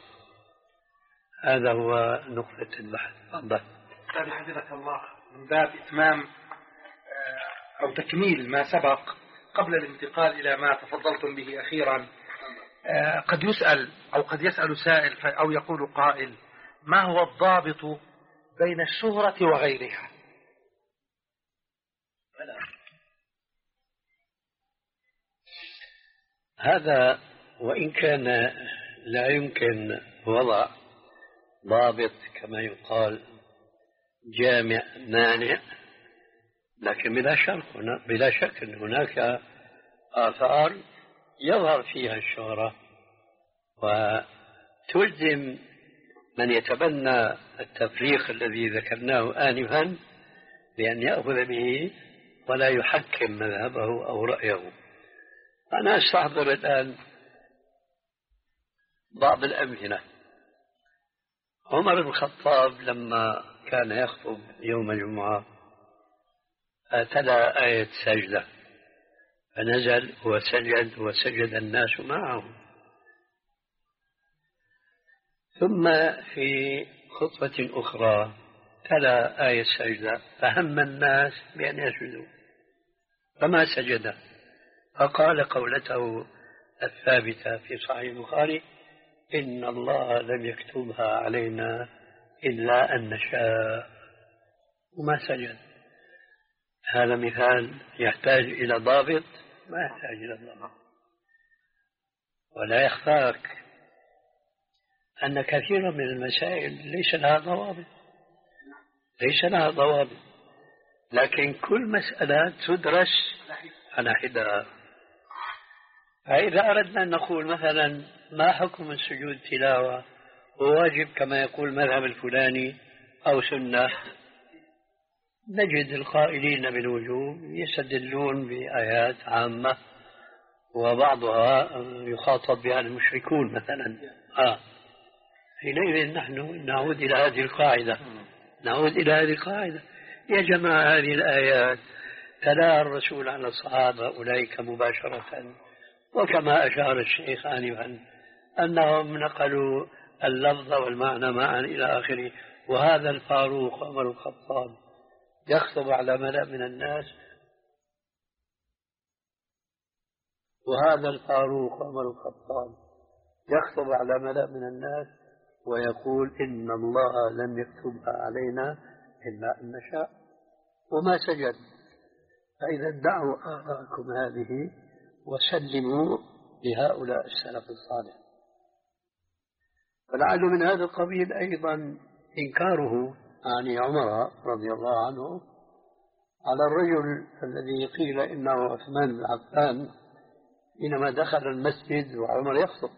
هذا هو نقطة البحث. تفضل. أستاذ حفظك الله، من باب إتمام أو تكميل ما سبق قبل الانتقال إلى ما تفضلتم به أخيرا. قد يسأل أو قد يسأل سائل أو يقول قائل: ما هو الضابط بين الشهرة وغيرها؟ هذا وإن كان لا يمكن وضع ضابط كما يقال جامع مانع، لكن بلا شك بلا شك أن هناك آثار يظهر فيها الشهرة وتلزم من يتبنى التفريق الذي ذكرناه آنفا بأن يأخذ به ولا يحكم مذهبه أو رأيه. أنا أستحضر الآن بعض الأمثلة. عمر بن الخطاب لما كان يخطب يوم الجمعة تلا آية سجدة، فنزل وسجد وسجد الناس معه. ثم في خطبة أخرى تلا آية سجدة فهم الناس بأن يسجدوا فما سجد، فقال قولته الثابتة في صحيح البخاري: إن الله لم يكتبها علينا إلا أن نشاء، وما سجد. هذا مثال يحتاج إلى ضابط؟ ما يحتاج إلى ضابط. ولا يخفاك أن كثيرا من المسائل ليس لها ضوابط ليس لها ضوابط لكن كل مسألة تدرس على حدة. فإذا أردنا أن نقول مثلا ما حكم السجود تلاوة وواجب كما يقول مذهب الفلاني أو سنة، نجد القائلين بالوجوب يستدلون بآيات عامة وبعضها يخاطب بها المشركون مثلا. آه. حينئذ نحن نعود إلى هذه القاعدة نعود إلى هذه القاعدة يا جماعة، هذه الآيات تلا الرسول على الصحابة أولئك مباشرة، وكما أشار الشيخ آنفا أنهم نقلوا اللفظ والمعنى معا إلى آخره. وهذا الفاروق عمر الخطاب يخطب على ملأ من الناس وهذا الفاروق عمر الخطاب يخطب على ملأ من الناس ويقول: إن الله لم يكتبها علينا إلا أن نشاء، وما سجد. فإذا دعوا آراءكم هذه وسلموا لهؤلاء السلف الصالح. فلعل من هذا القبيل أيضا إنكاره عن عمر رضي الله عنه على الرجل الذي قيل إنه عثمان بن عفان حينما دخل المسجد وعمر يخطب،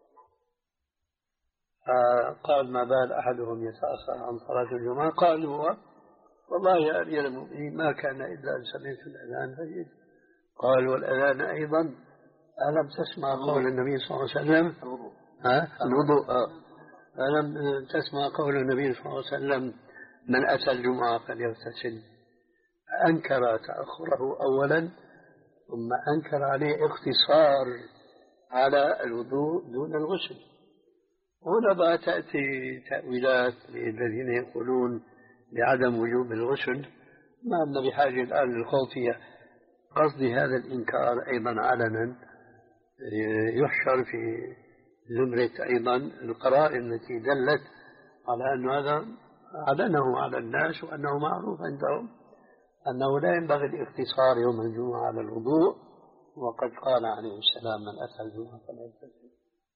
قال: ما بال أحدهم يتأخر عن صلاة الجمعة؟ قال هو: والله يا أمير المؤمنين ما كان إلا أن سمعت الأذان فجئت. قال: والأذان أيضا ألم تسمع قول النبي صلى الله عليه وسلم؟ ها؟ الوضوء. ألم تسمع قول النبي صلى الله عليه وسلم: من أتى الجمعة فليغتسل؟ أنكر تأخره أولا ثم أنكر عليه اختصار على الوضوء دون الغسل. هنا بقى تأتي تأويلات للذين يقولون بعدم وجوب الغسل، ما أن بحاجة الآن للخوفية. قصدي هذا الإنكار أيضا علنا يحشر في زمرة أيضا القرائن التي دلت على أن هذا علنه على الناس وأنه معروف عندهم أنه لا ينبغي الاقتصار يوم الجمعة على الوضوء، وقد قال عليه السلام: من أتى الجمعة فلا يغتسل.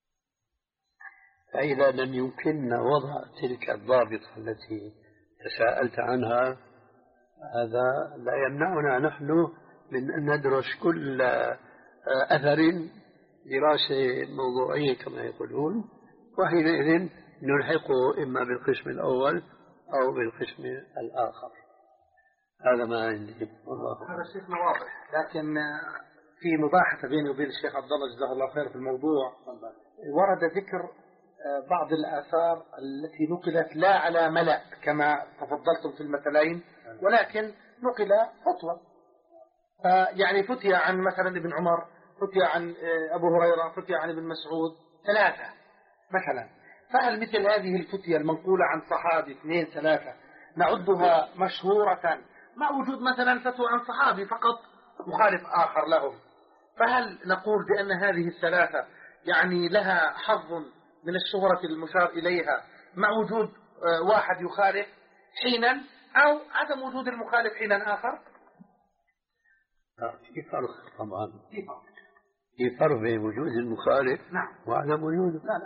فإذا لم يمكننا وضع تلك الضابطة التي تساءلت عنها، هذا لا يمنعنا نحن من أن ندرس كل أثر دراسة موضوعية كما يقولون، وحينئذ نلحقه إما بالقسم الأول أو بالقسم الآخر. هذا ما عندي والله. هذا شيخنا واضح، لكن في مباحثة بيني وبين الشيخ عبد الله جزاه الله خير في الموضوع. ورد ذكر بعض الآثار التي نقلت لا على ملأ كما تفضلتم في المثلين، ولكن نقل فتوى. يعني فتي عن مثلا ابن عمر، فتي عن أبو هريرة، فتي عن ابن مسعود، ثلاثة مثلا. فهل مثل هذه الفتية المنقولة عن صحابي اثنين ثلاثة نعدها مشهورة مع وجود مثلا فتوى عن صحابي فقط مخالف آخر لهم، فهل نقول بأن هذه الثلاثة يعني لها حظ من الشهرة المشار إليها مع وجود واحد يخالف حينا أو عدم وجود المخالف حينا آخر؟ في فرق طبعا، في فرق بين وجود المخالف نعم وعدم وجوده. لا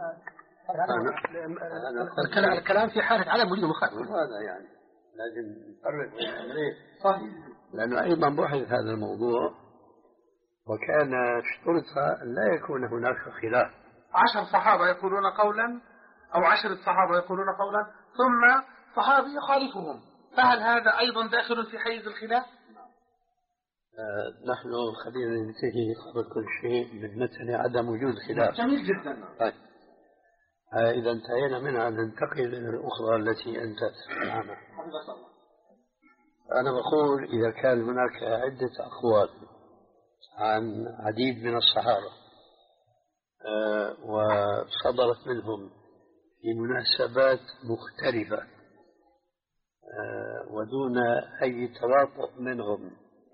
لا الكلام في حالة عدم وجود المخالف، هذا يعني لازم نفرق بين الأمرين. صحيح، لأنه أيضا بحث هذا الموضوع وكان اشترط أن لا يكون هناك خلاف. عشر صحابة يقولون قولا أو عشرة صحابة يقولون قولا ثم صحابي يخالفهم، فهل هذا أيضا داخل في حيز الخلاف؟ آه نحن خلينا ننتهي قبل كل شيء من متن عدم وجود خلاف. جميل جدا. طيب آه إذا انتهينا منها ننتقل إلى الأخرى التي أنت تسمعها. أنا بقول إذا كان هناك عدة أقوال عن عديد من الصحابة آه وصدرت منهم في مناسبات مختلفة آه ودون أي تواطؤ منهم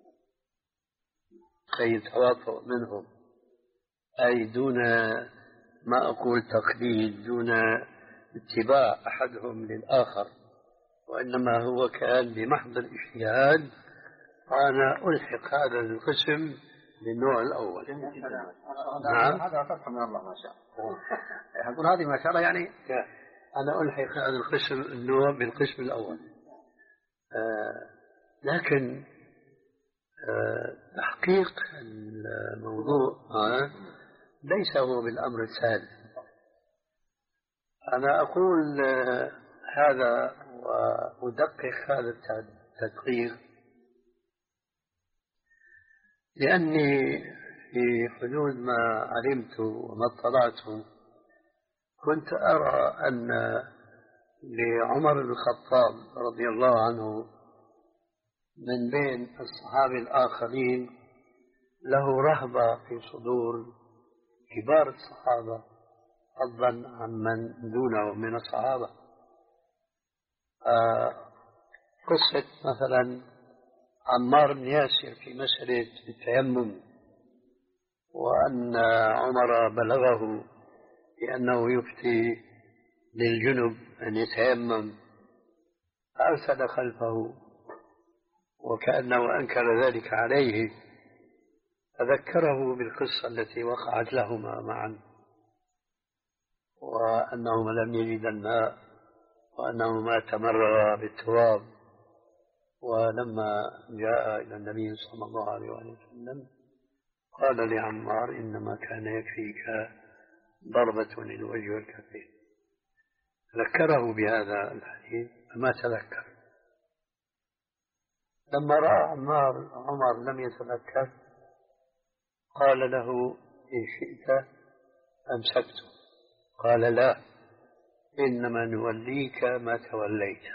أي تواطؤ منهم أي دون ما أقول تقليد، دون اتباع أحدهم للآخر، وإنما هو كان بمحض الاجتهاد، فأنا ألحق هذا القسم بالنوع الأول. نعم هذا فتح من الله ما شاء الله. أقول هذه ما شاء الله يعني أنا ألحق هذا القسم النوع بالقسم الأول. آه لكن آه تحقيق الموضوع آه ليس هو بالأمر السهل. أنا أقول آه هذا وأدقق هذا التدقيق لأني في حدود ما علمت وما اطلعت كنت أرى أن لعمر بن الخطاب رضي الله عنه من بين الصحابة الآخرين له رهبة في صدور كبار الصحابة فضلا عن من دونه من الصحابة. آه قصة مثلا عمار بن ياسر في مسألة التيمم، وأن عمر بلغه بأنه يفتي للجنب أن يتيمم فأرسل خلفه وكأنه أنكر ذلك عليه، فذكره بالقصة التي وقعت لهما معا وأنهما لم يجدا الماء وأنهما تمرغا بالتراب، ولما جاء إلى النبي صلى الله عليه وسلم قال لعمار إنما كان يكفيك ضربة للوجه والكفين. ذكره بهذا الحديث فما تذكر. لما رأى عمار عمر لم يتذكر قال له إن شئت أمسكته، قال لا إنما نوليك ما توليت.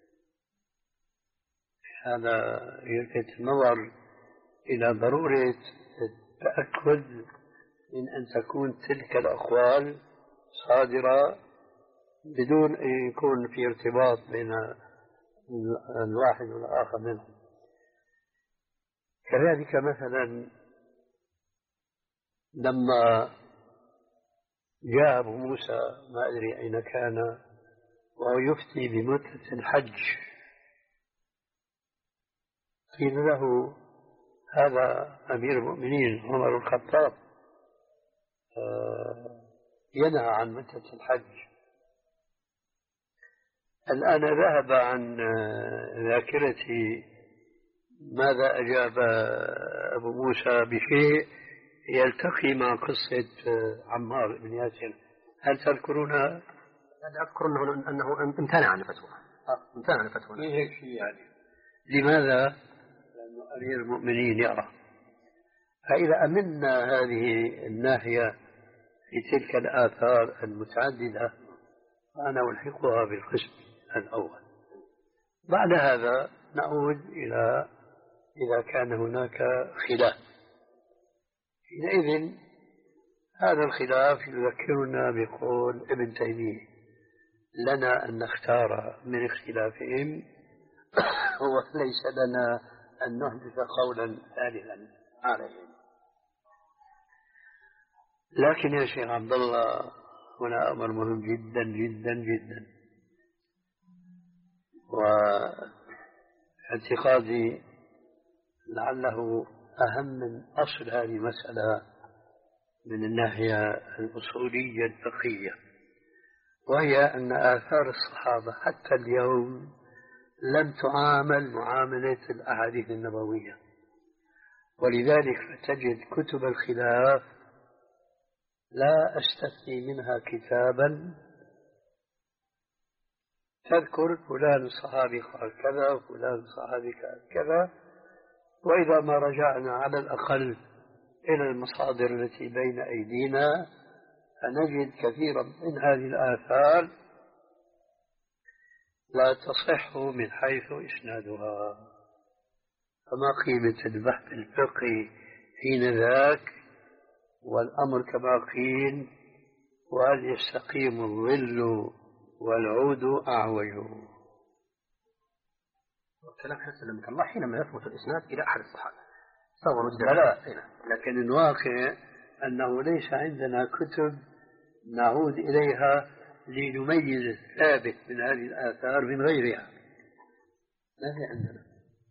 هذا يلفت النظر إلى ضرورة التأكد من أن تكون تلك الأقوال صادرة بدون أن يكون في ارتباط بين الواحد والآخر منهم. كذلك مثلا لما جاء أبو موسى ما أدري أين كان وهو يفتي بمدة الحج، قيل له هذا أمير المؤمنين عمر الخطاب ينهى عن مدة الحج. الآن ذهب عن ذاكرتي ماذا أجاب أبو موسى بشيء يلتقي مع قصة عمار بن ياسر. هل تذكرونها؟ أنا أذكر أنه, أنه امتنع عن الفتوى. امتنع عن الفتوى. إيه هيك شيء يعني. لماذا؟ لأنه أمير المؤمنين يرى. فإذا أمنا هذه الناحية في تلك الآثار المتعددة فأنا ألحقها بالقسم الأول. بعد هذا نعود إلى إذا كان هناك خلاف، حينئذ هذا الخلاف يذكرنا بقول ابن تيمية لنا أن نختار من اختلافهم وليس لنا أن نحدث قولا ثالثا عليه. لكن يا شيخ عبد الله هنا أمر مهم جدا جدا جدا، واعتقادي لعله أهم من أصل هذه المسألة من الناحية الأصولية الفقهية، وهي أن آثار الصحابة حتى اليوم لم تعامل معاملة الأحاديث النبوية، ولذلك فتجد كتب الخلاف لا أستثني منها كتابا تذكر فلان الصحابي قال كذا وفلان الصحابي قال كذا، وإذا ما رجعنا على الأقل إلى المصادر التي بين أيدينا فنجد كثيرا من هذه الآثار لا تصح من حيث إسنادها. فما قيمة البحث الفقهي حين ذاك والأمر كما قيل وهل يستقيم الظل والعود أعوج. والكلام حسن لك الله حينما يثبت الإسناد إلى أحد الصحابة صور وجد لا، لكن الواقع أنه ليس عندنا كتب نعود إليها لنميز الثابت من هذه الآثار من غيرها، لا هي عندنا.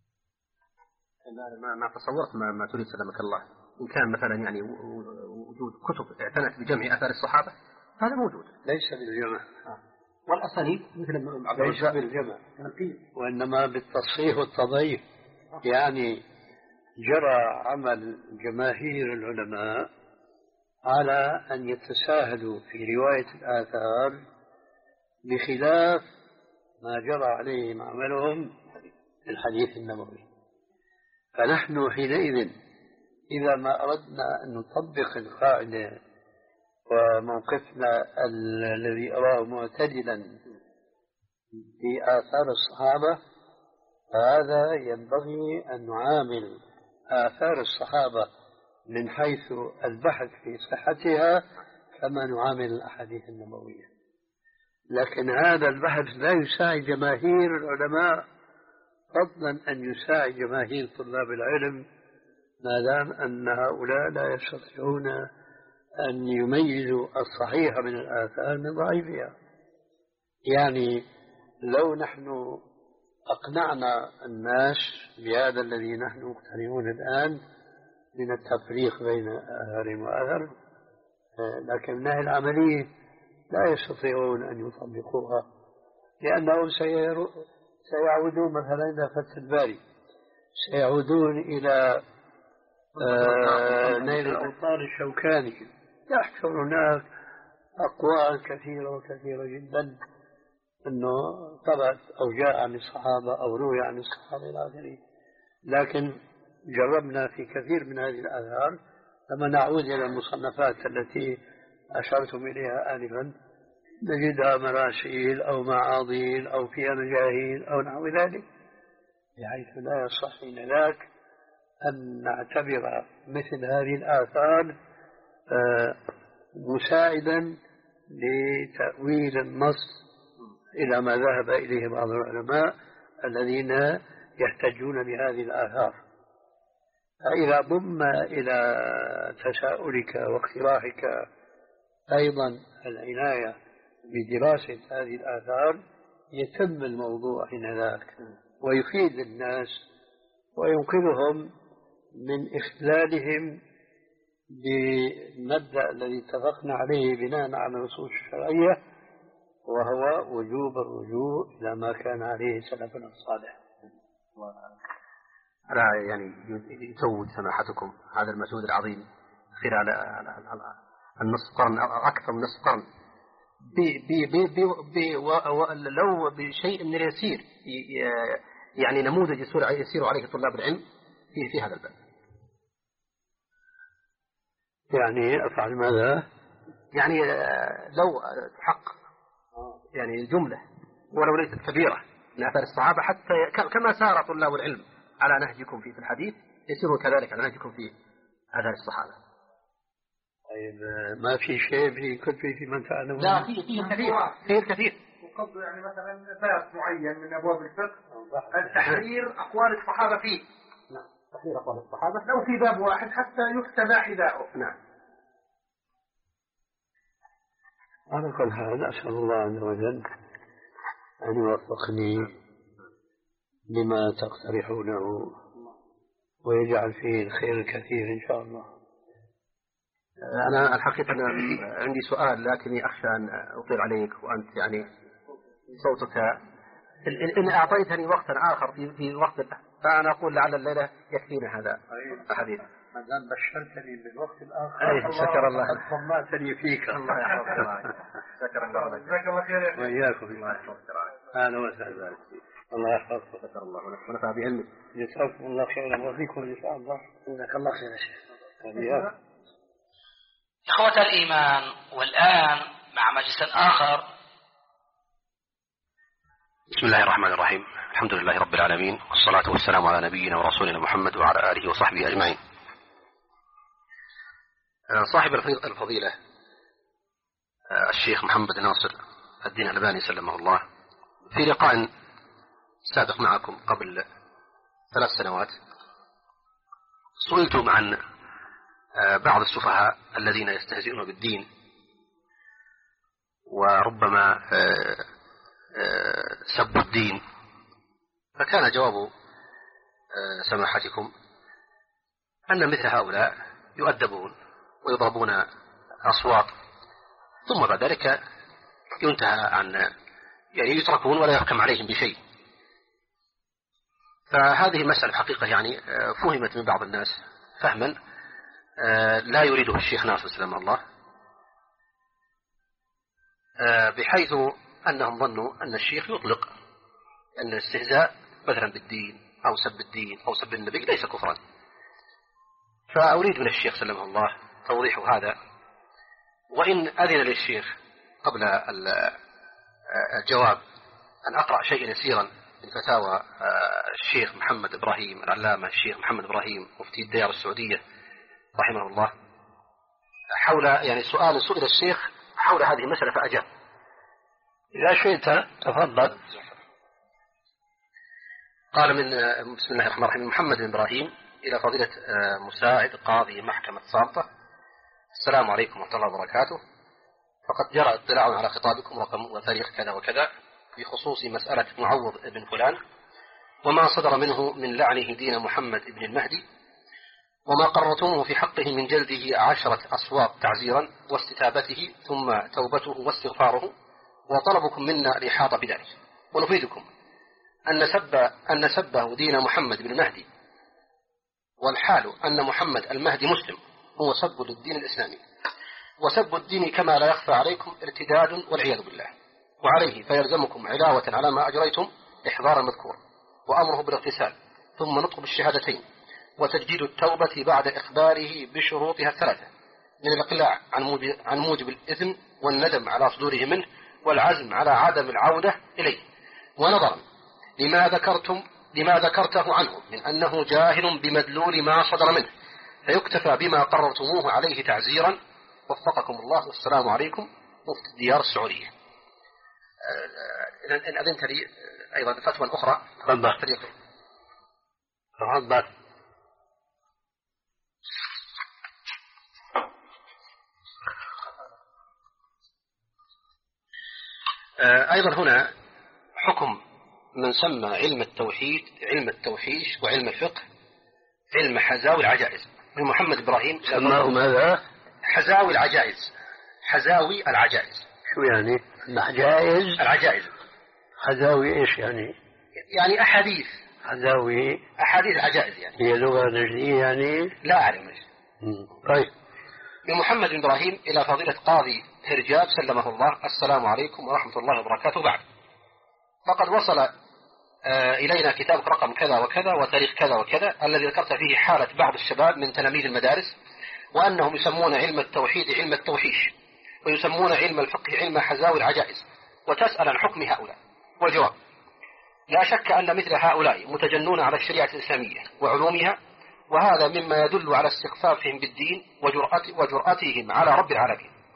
ما ما تصورت ما, ما تريد سلمك الله. إن كان مثلا يعني وجود كتب اعتنت بجمع آثار الصحابة هذا موجود، ليس بالجمع آه. والأسانيد مثل ليس بالجمع وإنما بالتصحيح والتضعيف. يعني جرى عمل جماهير العلماء على أن يتساهلوا في رواية الآثار بخلاف ما جرى عليهم عملهم في الحديث النبوي. فنحن حينئذ إذا ما أردنا أن نطبق القاعدة وموقفنا الذي أراه معتدلا في آثار الصحابة، فهذا ينبغي أن نعامل آثار الصحابة من حيث البحث في صحتها كما نعامل الأحاديث النبوية. لكن هذا البحث لا يساعد جماهير العلماء فضلا أن يساعد جماهير طلاب العلم، ما دام أن هؤلاء لا يستطيعون أن يميزوا الصحيح من الآثار من ضعيفها. يعني لو نحن أقنعنا الناس بهذا الذي نحن مقتنعون الآن من التفريق بين آثار وآثار، لكن من ناحية العملية لا يستطيعون أن يطبقوها، لأنهم سيعودون مثلا إلى فتح الباري، سيعودون إلى نيل الأوطار الشوكاني، يحشر هناك أقوال كثيرة وكثيرة جدا أنه ثبت أو جاء عن الصحابة أو روي عن الصحابة إلى آخره. لكن جربنا في كثير من هذه الآثار لما نعود إلى المصنفات التي أشرتم إليها آنفا نجدها مراسيل أو معاضيل أو فيها مجاهيل أو نحو ذلك، بحيث لا يصح حين ذاك أن نعتبر مثل هذه الآثار مساعدا لتأويل النص إلى ما ذهب إليه بعض العلماء الذين يحتجون بهذه الآثار. فإذا ضم إلى تساؤلك واقتراحك أيضا العناية بدراسة هذه الآثار يتم الموضوع حين ذاك ويفيد الناس وينقذهم من إخلالهم بالمبدأ الذي اتفقنا عليه بناء على النصوص الشرعية، وهو وجوب الرجوع إلى ما كان عليه سلفنا الصالح. ألا يعني يزود سماحتكم هذا المجهود العظيم خلال النصف قرن أو أكثر من نصف قرن بي بي بي بي بي لو بشيء من اليسير يعني نموذج يسير عليه طلاب العلم في في هذا الباب. يعني أفعل ماذا؟ يعني لو تحقق يعني الجملة ولو ليست كبيرة من آثار الصحابة حتى كما سار طلاب العلم على نهجكم في الحديث يسيرون كذلك على نهجكم في آثار الصحابة. طيب ما في شيء في كتبي في من تعلمون؟ لا في فيه الكثير فيه الكثير قصده يعني مثلا باب معين من أبواب الفقه التحرير أقوال الصحابة فيه. نعم تحرير أقوال الصحابة لو في باب واحد حتى يكتب حذاؤه. نعم. على كل حال أسأل الله عز وجل أن يوفقني لما تقترحونه ويجعل فيه الخير الكثير إن شاء الله. أنا الحقيقة أنا عندي سؤال لكني أخشى أن أطيل عليك وأنت يعني صوتك إن, إن أعطيتني وقتا آخر في في وقت فأنا أقول لعل الليلة يكفينا هذا الحديث. ما دام بشرتني بالوقت الآخر أيه شكر الله. قد طمأتني فيك. الله يحفظك الله. شكر الله. جزاك الله خير. وإياكم. أهلا وسهلا. الله يحفظك. شكر الله ونفع بعلمك. جزاكم الله خيرا وفيكم إن شاء الله. جزاك الله خير يا شيخ. إخوة الإيمان، والآن مع مجلس آخر. بسم الله الرحمن الرحيم. الحمد لله رب العالمين، والصلاة والسلام على نبينا ورسولنا محمد وعلى آله وصحبه أجمعين. صاحب الفضيلة الشيخ محمد ناصر الدين الألباني سلمه الله في لقاء سابق معكم قبل ثلاث سنوات سئلتم عن بعض السفهاء الذين يستهزئون بالدين وربما سبوا الدين، فكان جواب سماحتكم أن مثل هؤلاء يؤدبون ويضربون أصوات ثم بعد ذلك ينتهى عن يعني يتركون ولا يحكم عليهم بشيء. فهذه المسألة حقيقة يعني فهمت من بعض الناس فهما لا يريده الشيخ ناصر سلام الله، بحيث أنهم ظنوا أن الشيخ يطلق أن الاستهزاء مثلا بالدين أو سب الدين أو سب النبي ليس كفرا. فأريد من الشيخ سلمه الله توضيح هذا، وإن أذن للشيخ قبل الجواب أن أقرأ شيئا يسيرا من فتاوى الشيخ محمد إبراهيم العلامة الشيخ محمد إبراهيم مفتي الديار السعودية رحمه الله حول يعني سؤال سئل الشيخ حول هذه المسألة فأجاب. إذا شئت تفضل. قال من بسم الله الرحمن الرحيم محمد بن إبراهيم إلى فضيلة مساعد قاضي محكمة سالطة: السلام عليكم ورحمة الله وبركاته. فقد جرى اطلاع على خطابكم رقم وتاريخ كذا وكذا بخصوص مسألة معوض بن فلان وما صدر منه من لعنه دين محمد بن المهدي، وما قررتموه في حقه من جلده عشرة أصوات تعزيرا واستتابته ثم توبته واستغفاره، وطلبكم منا الإحاطة بذلك، ونفيدكم أن سب أن سبه دين محمد بن المهدي والحال أن محمد المهدي مسلم هو سب للدين الإسلامي، وسب الدين كما لا يخفى عليكم ارتداد والعياذ بالله، وعليه فيلزمكم علاوة على ما أجريتم إحضار المذكور وأمره بالاغتسال ثم نطق بالشهادتين وتجديد التوبة بعد إخباره بشروطها الثلاثة من الإقلاع عن موجب الإثم والندم على صدوره منه والعزم على عدم العودة إليه، ونظرا لما ذكرتم لما ذكرته عنه من أنه جاهل بمدلول ما صدر منه فيكتفى بما قررتموه عليه تعزيرا. وفقكم الله، والسلام عليكم. مفتي الديار السعودية. إن أذنت لي أيضا فتوى أخرى. تفضل. تفضل. أيضا هنا حكم من سمى علم التوحيد علم التوحيش وعلم الفقه علم حزاوي العجائز من محمد إبراهيم. سماه ماذا؟ حزاوي العجائز. حزاوي العجائز. شو يعني؟ العجائز. العجائز. حزاوي إيش يعني؟ يعني أحاديث. حزاوي. أحاديث العجائز يعني. هي لغة نجدية يعني؟ لا أعلم. طيب. من محمد بن إبراهيم إلى فضيلة قاضي هرجاب سلمه الله: السلام عليكم ورحمة الله وبركاته. بعد، فقد وصل إلينا كتابك رقم كذا وكذا وتاريخ كذا وكذا الذي ذكرت فيه حالة بعض الشباب من تلاميذ المدارس وأنهم يسمون علم التوحيد علم التوحيش ويسمون علم الفقه علم حزاوي العجائز، وتسأل عن حكم هؤلاء. والجواب: لا شك أن مثل هؤلاء متجنون على الشريعة الإسلامية وعلومها، وهذا مما يدل على استخفافهم بالدين وجرأتهم على رب العالمين،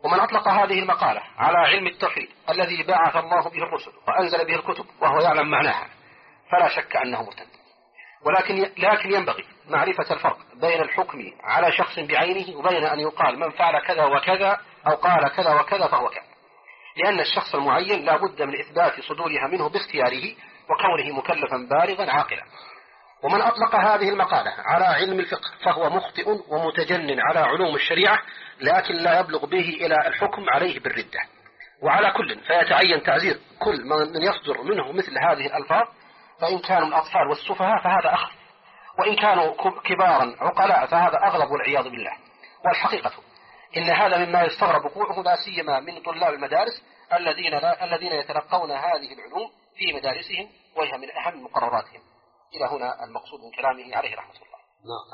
ومن أطلق هذه المقالة على علم التوحيد الذي بعث الله به الرسل وأنزل به الكتب وهو يعلم معناها فلا شك أنه مرتد. ولكن لكن ينبغي معرفة الفرق بين الحكم على شخص بعينه وبين أن يقال من فعل كذا وكذا أو قال كذا وكذا فهو كذا، لأن الشخص المعين لا بد من إثبات صدورها منه باختياره وكونه مكلفا بالغا عاقلا. ومن أطلق هذه المقالة على علم الفقه فهو مخطئ ومتجن على علوم الشريعة، لكن لا يبلغ به إلى الحكم عليه بالردة. وعلى كل فيتعين تعزير كل من يصدر منه مثل هذه الألفاظ، فإن كانوا الأطفال والسفهاء فهذا أخف، وإن كانوا كبارا عقلاء فهذا أغلب والعياذ بالله. والحقيقة إن هذا مما يستغرب وقوعه لا سيما من طلاب المدارس الذين لا الذين يتلقون هذه العلوم في مدارسهم، وهي من أهم مقرراتهم. إلى هنا المقصود من كلامه عليه رحمة الله. نعم.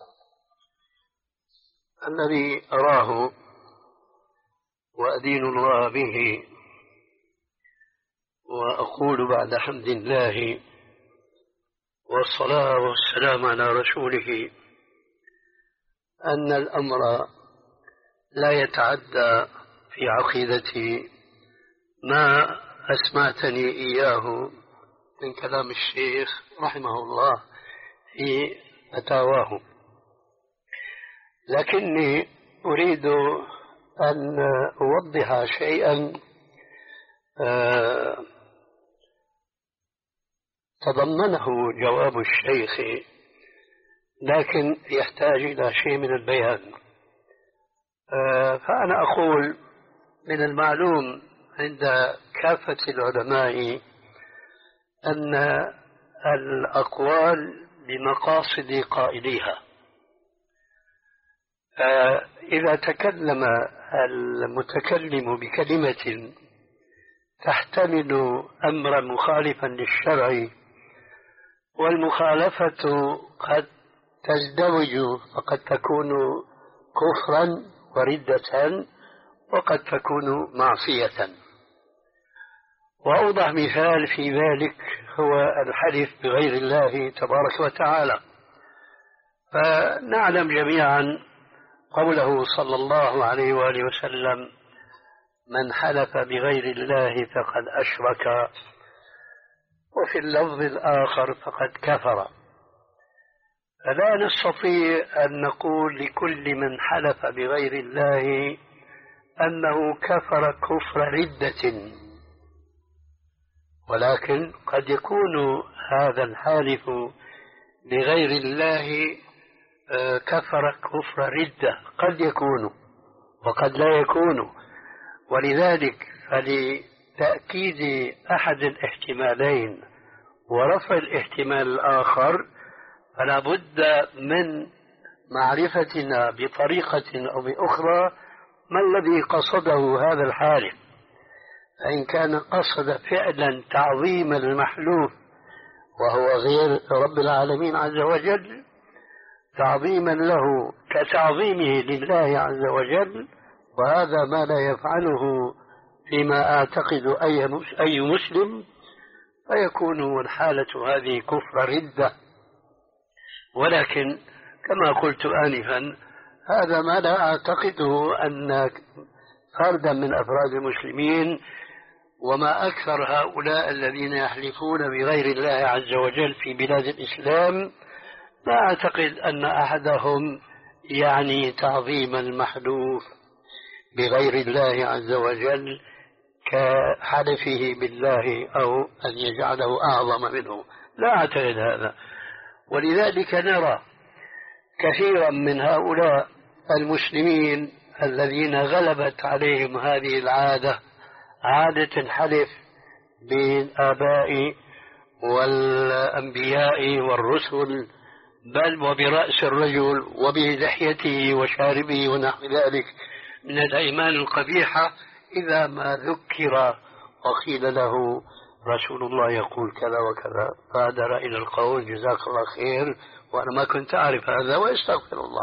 الذي أراه وأدين الله به وأقول بعد حمد الله والصلاة والسلام على رسوله أن الأمر لا يتعدى في عقيدتي ما أسمعتني إياه من كلام الشيخ رحمه الله في فتاواه، لكني أريد أن أوضح شيئا تضمنه جواب الشيخ، لكن يحتاج إلى شيء من البيان. فأنا أقول من المعلوم عند كافة العلماء أن الأقوال بمقاصد قائليها. إذا تكلم المتكلم بكلمة تحتمل أمرا مخالفا للشرع، والمخالفة قد تزدوج، فقد تكون كفرا وردة، وقد تكون معصية. وأوضح مثال في ذلك هو الحلف بغير الله تبارك وتعالى. فنعلم جميعا قوله صلى الله عليه وآله وسلم: من حلف بغير الله فقد أشرك، وفي اللفظ الآخر فقد كفر. فلا نستطيع أن نقول لكل من حلف بغير الله أنه كفر كفر ردة، ولكن قد يكون هذا الحالف بغير الله كفر كفر ردة، قد يكون وقد لا يكون. ولذلك فلتأكيد أحد الاحتمالين ورفع الاحتمال الآخر فلا بد من معرفتنا بطريقة أو بأخرى ما الذي قصده هذا الحالف. فإن كان قصد فعلا تعظيم المحلوف وهو غير رب العالمين عز وجل، تعظيما له كتعظيمه لله عز وجل، وهذا ما لا يفعله فيما أعتقد أي مسلم، فيكون الحالة هذه كفر ردة. ولكن كما قلت آنفا هذا ما لا أعتقده أن فردا من أفراد المسلمين، وما أكثر هؤلاء الذين يحلفون بغير الله عز وجل في بلاد الإسلام، لا أعتقد أن أحدهم يعني تعظيم المحلوف بغير الله عز وجل كحلفه بالله أو أن يجعله أعظم منه، لا أعتقد هذا. ولذلك نرى كثيرا من هؤلاء المسلمين الذين غلبت عليهم هذه العادة، عادة الحلف بالآباء والأنبياء والرسل، بل وبرأس الرجل وبلحيته وشاربه ونحو ذلك من الأيمان القبيحة، إذا ما ذكر وقيل له رسول الله يقول كذا وكذا بادر إلى القول جزاك الله خير وأنا ما كنت أعرف هذا وأستغفر الله.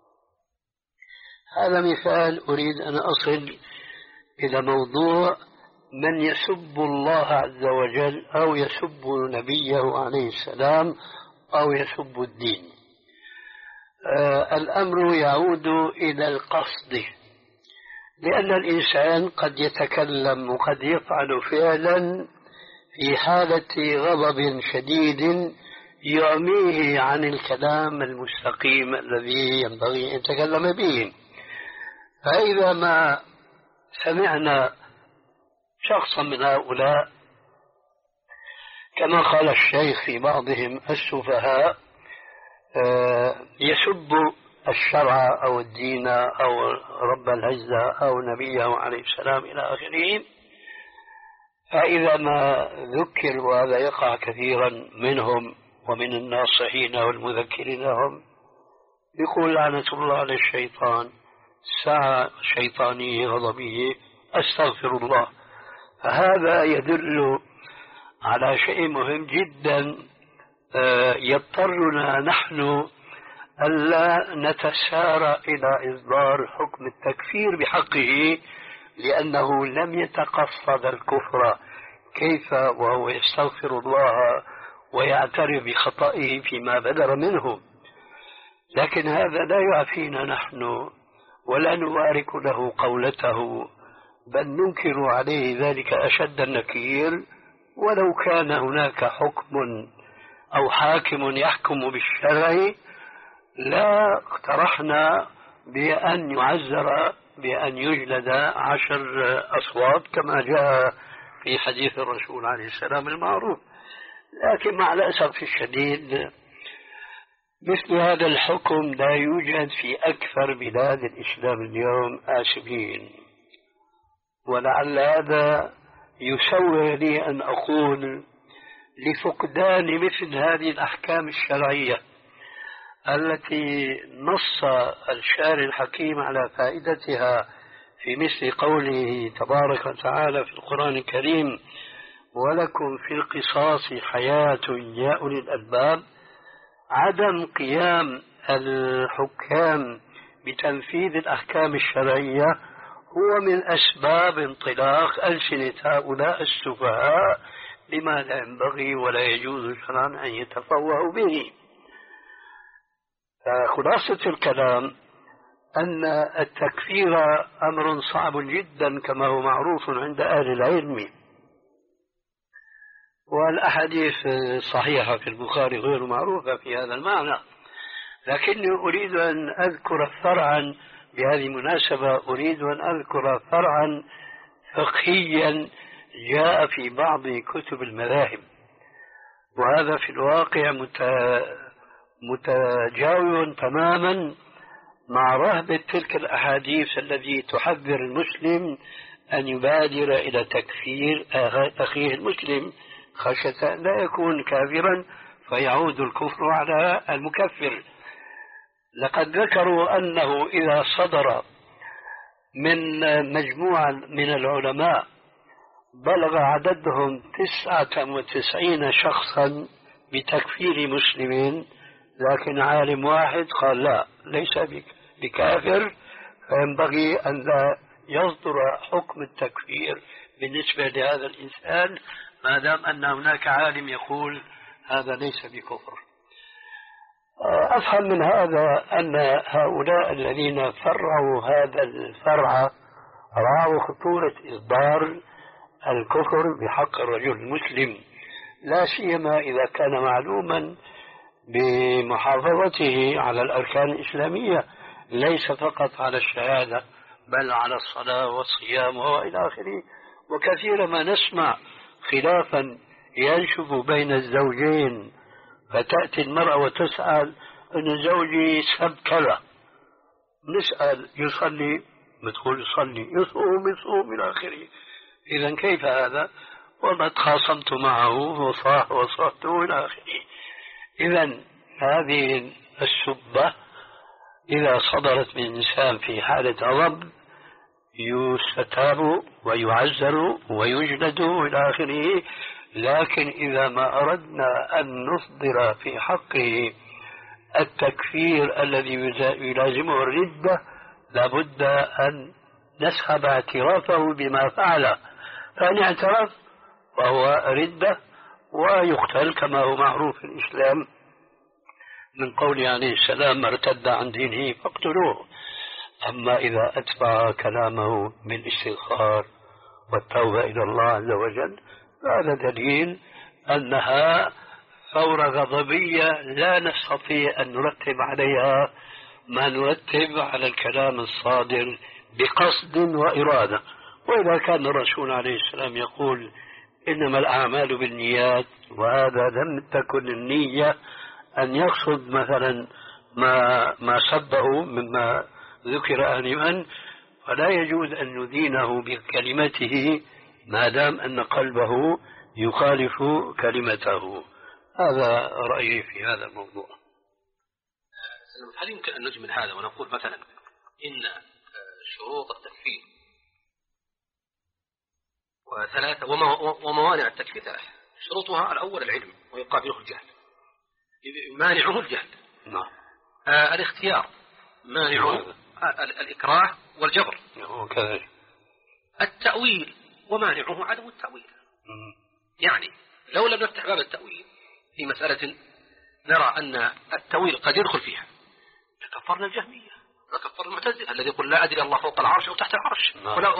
هذا مثال أريد أن أصل إلى موضوع من يسب الله عز وجل أو يسب نبيه عليه السلام أو يسب الدين. آه الأمر يعود إلى القصد، لأن الإنسان قد يتكلم وقد يفعل فعلا في حالة غضب شديد يعميه عن الكلام المستقيم الذي ينبغي أن يتكلم به. فإذا ما سمعنا شخصا من هؤلاء كما قال الشيخ في بعضهم السفهاء يسب الشرع أو الدين أو رب العزة أو نبيه عليه السلام إلى آخره، فإذا ما ذكر، وهذا يقع كثيرا منهم ومن الناصحين والمذكرين لهم، يقول لعنة الله على الشيطان، ساعة شيطانية غضبية، أستغفر الله. فهذا يدل على شيء مهم جدا يضطرنا نحن ألا نتسارع إلى إصدار حكم التكفير بحقه، لأنه لم يتقصد الكفر، كيف وهو يستغفر الله ويعترف بخطئه فيما بدر منه. لكن هذا لا يعفينا نحن ولا نبارك له قولته، بل ننكر عليه ذلك أشد النكير، ولو كان هناك حكم أو حاكم يحكم بالشرع لا اقترحنا بأن يعزر بأن يجلد عشر أصوات كما جاء في حديث الرسول عليه السلام المعروف. لكن مع الأسف الشديد مثل هذا الحكم لا يوجد في أكثر بلاد الإسلام اليوم، آسفين. ولعل هذا يسوغ لي أن أقول لفقدان مثل هذه الأحكام الشرعية التي نص الشارع الحكيم على فائدتها في مثل قوله تبارك وتعالى في القرآن الكريم: ولكم في القصاص حياة يا أولي الألباب. عدم قيام الحكام بتنفيذ الأحكام الشرعية هو من أسباب انطلاق ألسنة هؤلاء السفهاء لما لا ينبغي ولا يجوز شرعا أن يتفوهوا به. خلاصة الكلام أن التكفير أمر صعب جدا كما هو معروف عند أهل العلم، والأحاديث صحيحة في البخاري غير معروفة في هذا المعنى. لكني أريد أن أذكر فرعا بهذه المناسبة، أريد أن أذكر فرعا فقهيا جاء في بعض كتب المذاهب، وهذا في الواقع متجاوب تماما مع رهبة تلك الأحاديث التي تحذر المسلم أن يبادر إلى تكفير أخيه المسلم خشية أن لا يكون كافرا فيعود الكفر على المكفر. لقد ذكروا أنه إذا صدر من مجموعة من العلماء بلغ عددهم تسعة وتسعين شخصا بتكفير مسلمين، لكن عالم واحد قال لا، ليس بكافر، فينبغي أن لا يصدر حكم التكفير بالنسبة لهذا الإنسان ما دام أن هناك عالم يقول هذا ليس بكفر. أفهم من هذا أن هؤلاء الذين فرعوا هذا الفرع رأوا خطورة إصدار الكفر بحق الرجل المسلم، لا سيما إذا كان معلوما بمحافظته على الأركان الإسلامية، ليس فقط على الشهادة بل على الصلاة والصيام وإلى آخره. وكثيرا ما نسمع خلافا ينشب بين الزوجين، فتأتي المرأة وتسأل أن زوجي سب كذا، نسأل يصلي، بتقول يصلي، يصوم يصوم إلى آخره. إذا كيف هذا؟ والله تخاصمت معه وصاح وصحته إلى آخره. إذا هذه السبة إذا صدرت من إنسان في حالة غضب يستتاب ويعزر ويجلد إلى آخره. لكن إذا ما أردنا أن نصدر في حقه التكفير الذي يلازمه الردة لابد أن نسحب اعترافه بما فعل، فإن اعترف فهو ردة ويقتل كما هو معروف في الإسلام من قول عليه السلام: من ارتد عن دينه فاقتلوه. أما إذا أتبع كلامه بالاستغفار والتوبة إلى الله عز وجل فهذا دليل أنها ثورة غضبية لا نستطيع أن نرتب عليها ما نرتب على الكلام الصادر بقصد وإرادة. وإذا كان الرسول عليه السلام يقول إنما الأعمال بالنيات، وهذا لم تكن النية أن يقصد مثلا ما ما سبه مما ذكر آنفا، فلا يجوز أن ندينه بكلمته ما دام أن قلبه يخالف كلمته. هذا رأيي في هذا الموضوع. هل يمكن أن نجمل هذا ونقول مثلا إن شروط التكفير وثلاثة وموانع التكفير ثلاثة؟ شروطها الأول العلم ويقابله الجهل، مانعه الجهل. نعم. آه الاختيار مانعه الإكراه والجبر. وكذلك التأويل ومانعه عدم التأويل. يعني لو لم نفتح باب التأويل في مسألة نرى أن التأويل قد يدخل فيها لكفرنا الجهمية وكفر المعتزلة الذي يقول لا أدري الله فوق العرش أو تحت العرش.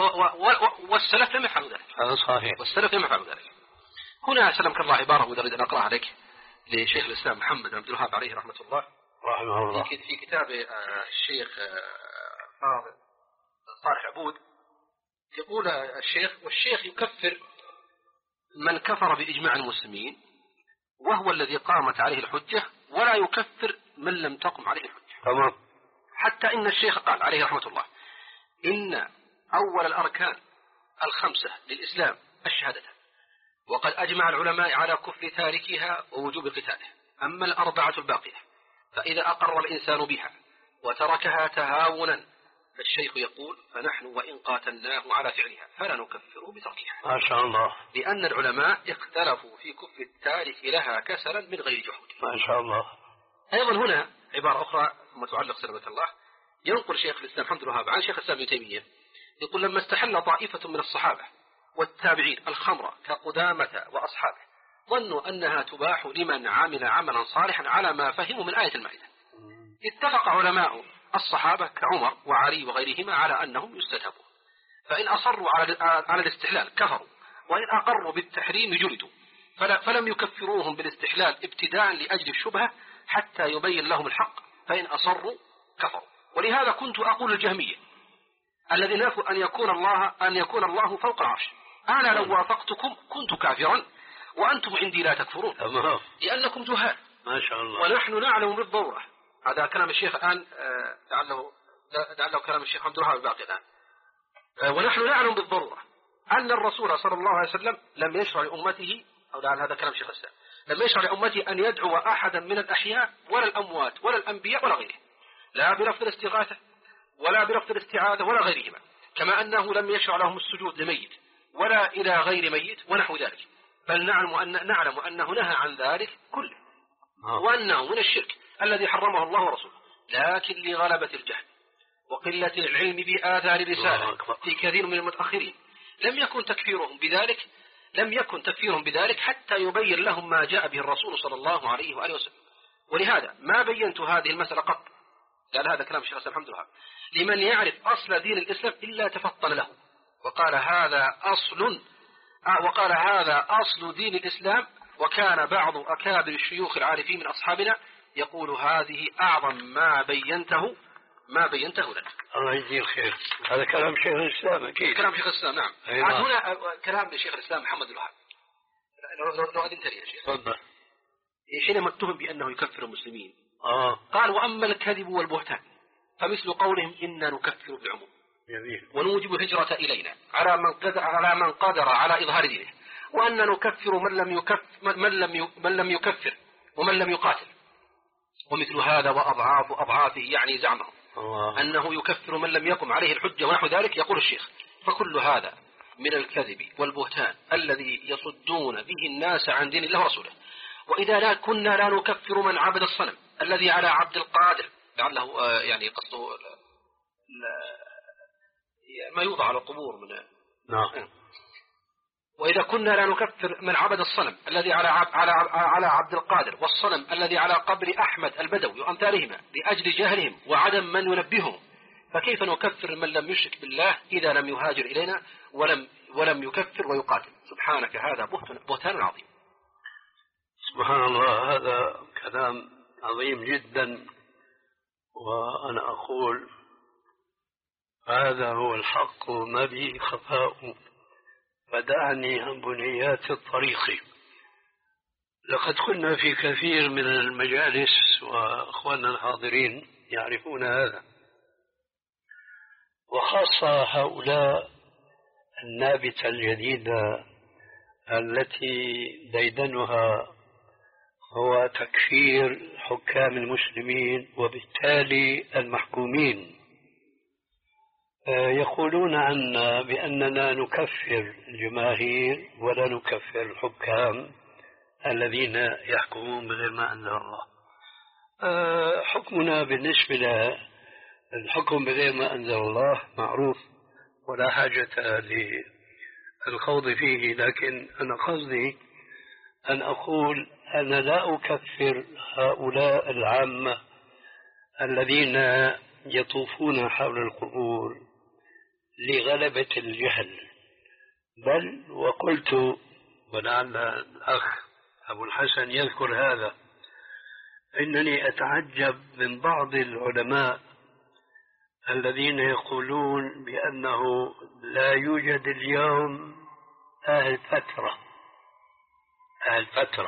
والسلف لم يفعلوا ذلك. هذا صحيح. والسلف لم يفعلوا ذلك. هنا سلمك الله عبارة أريد أن أقرأ عليك لشيخ الإسلام محمد بن عبد الوهاب عليه رحمة الله رحمه الله في كتاب الشيخ فاضل صالح عبود. يقول الشيخ: والشيخ يكفر من كفر بإجماع المسلمين وهو الذي قامت عليه الحجة، ولا يكفر من لم تقم عليه الحجة. تمام. حتى إن الشيخ قال عليه رحمة الله إن أول الأركان الخمسة للإسلام الشهادة، وقد أجمع العلماء على كفر تاركها ووجوب قتاله. أما الأربعة الباقية فإذا أقر الإنسان بها وتركها تهاونا فالشيخ يقول: فنحن وإن قاتلناه على فعلها فلا نكفره بتركها. ما شاء الله. لأن العلماء اختلفوا في كفر التارك لها كسلا من غير جحود. ما شاء الله. أيضا هنا عبارة أخرى متعلق سلامة الله، ينقل شيخ الإسلام محمد بن الوهاب عن شيخ الإسلام ابن تيمية يقول: لما استحل طائفة من الصحابة والتابعين الخمر كقدامة وأصحابه ظنوا أنها تباح لمن عمل عملا صالحا على ما فهموا من آية المائدة. اتفق علماء الصحابة كعمر وعلي وغيرهما على أنهم يستتابوا، فإن أصروا على الاستحلال كفروا، وإن أقروا بالتحريم جلدوا، فلم يكفروهم بالاستحلال ابتداء لأجل الشبهة حتى يبين لهم الحق، فإن أصروا كفروا. ولهذا كنت أقول الجهمية الذي نافوا أن يكون الله أن يكون الله فوق العرش: أنا لو وافقتكم كنت كافرا وأنتم عندي لا تكفرون لأنكم جهال. ما شاء الله. ونحن نعلم بالضرورة، هذا كلام الشيخ الآن لعله لعله كلام الشيخ عبد الوهاب الباقي الآن. ونحن نعلم بالضرورة أن الرسول صلى الله عليه وسلم لم يشرع لأمته، أو لعل هذا كلام الشيخ الإسلام، لم يشرع لأمته أن يدعو أحدا من الأحياء ولا الأموات ولا الأنبياء ولا غيره، لا برفض الاستغاثة ولا برفض الاستعاذة ولا غيرهما، كما أنه لم يشرع لهم السجود لميت ولا إلى غير ميت ونحو ذلك، بل نعلم أن نعلم أنه نهى عن ذلك كله، وأنه من الشرك الذي حرمه الله ورسوله، لكن لغلبة الجهل وقلة العلم بآثار الرسالة في كثير من المتأخرين لم يكن تكفيرهم بذلك لم يكن تكفيرهم بذلك حتى يبين لهم ما جاء به الرسول صلى الله عليه وآله وسلم. ولهذا ما بينت هذه المسألة قط، قال هذا كلام الشيخ الحمد لله، لمن يعرف أصل دين الإسلام إلا تفطن له وقال هذا أصل وقال هذا أصل دين الإسلام. وكان بعض أكابر الشيوخ العارفين من أصحابنا يقول: هذه أعظم ما بينته ما بينته لنا. الله يجزيه الخير. هذا كلام شيخ الإسلام أكيد. كلام شيخ الإسلام نعم. عاد هنا كلام لشيخ الإسلام محمد بن الوهاب. لو لو أذنت لي يا شيخ. تفضل. حينما اتهم بأنه يكفر المسلمين آه. قال: وأما الكذب والبهتان فمثل قولهم إنا نكفر بالعموم جميل. ونوجب الهجرة إلينا على من قدر على من قدر على إظهار دينه، وأن نكفر من لم يكفر من لم من لم يكفر ومن لم يقاتل، ومثل هذا وأضعاف أضعافه يعني زعمه الله. أنه يكفر من لم يقم عليه الحجة ونحو ذلك. يقول الشيخ: فكل هذا من الكذب والبهتان الذي يصدون به الناس عن دين الله ورسوله. وإذا لا كنا لا نكفر من عبد الصنم الذي على عبد القادر، لعله آه يعني قصده ما يوضع على القبور من نعم. وإذا كنا لا نكفر من عبد الصنم الذي على على على عبد القادر والصنم الذي على قبر أحمد البدوي وأمثالهما لأجل جهلهم وعدم من ينبههم، فكيف نكفر من لم يشرك بالله إذا لم يهاجر إلينا ولم ولم يكفر ويقاتل؟ سبحانك، هذا بهتان عظيم. سبحان الله، هذا كلام عظيم جدا، وأنا أقول هذا هو الحق ما به خفاء، فدعني عن بنيات الطريق. لقد كنا في كثير من المجالس وأخواننا الحاضرين يعرفون هذا، وخاصة هؤلاء النابتة الجديدة التي ديدنها هو تكفير حكام المسلمين وبالتالي المحكومين. يقولون عنا بأننا نكفر الجماهير ولا نكفر الحكام الذين يحكمون بغير ما أنزل الله. حكمنا بالنسبة للحكم بغير ما أنزل الله معروف ولا حاجة للخوض فيه، لكن أنا قصدي أن أقول أنا لا أكفر هؤلاء العامة الذين يطوفون حول القبور لغلبة الجهل، بل وقلت، ولعل الأخ أبو الحسن يذكر هذا، إنني أتعجب من بعض العلماء الذين يقولون بأنه لا يوجد اليوم أهل فترة أهل فترة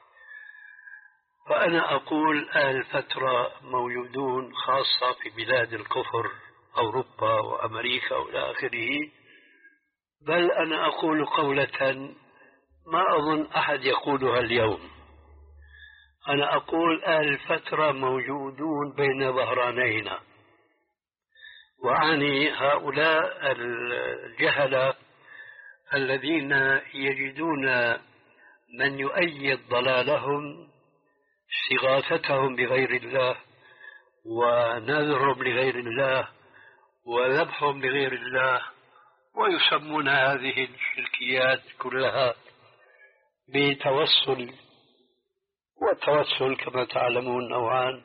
فأنا أقول أهل فترة موجودون، خاصة في بلاد الكفر، أوروبا وأمريكا وإلى آخره. بل أنا أقول قولة ما أظن أحد يقولها اليوم، أنا أقول أهل الفترة موجودون بين ظهرانينا، وأعني هؤلاء الجهلة الذين يجدون من يؤيد ضلالهم، استغاثتهم بغير الله ونذرهم لغير الله وذبحهم لغير الله، ويسمون هذه الشركيات كلها بتوسل، والتوسل كما تعلمون نوعان.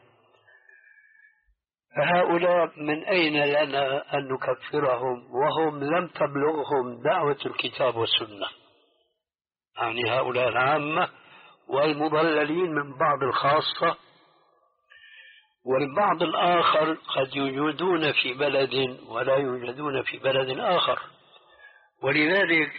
فهؤلاء من أين لنا أن نكفرهم وهم لم تبلغهم دعوة الكتاب والسنة؟ يعني هؤلاء العامة والمضللين من بعض الخاصة، والبعض الآخر قد يوجدون في بلد ولا يوجدون في بلد آخر. ولذلك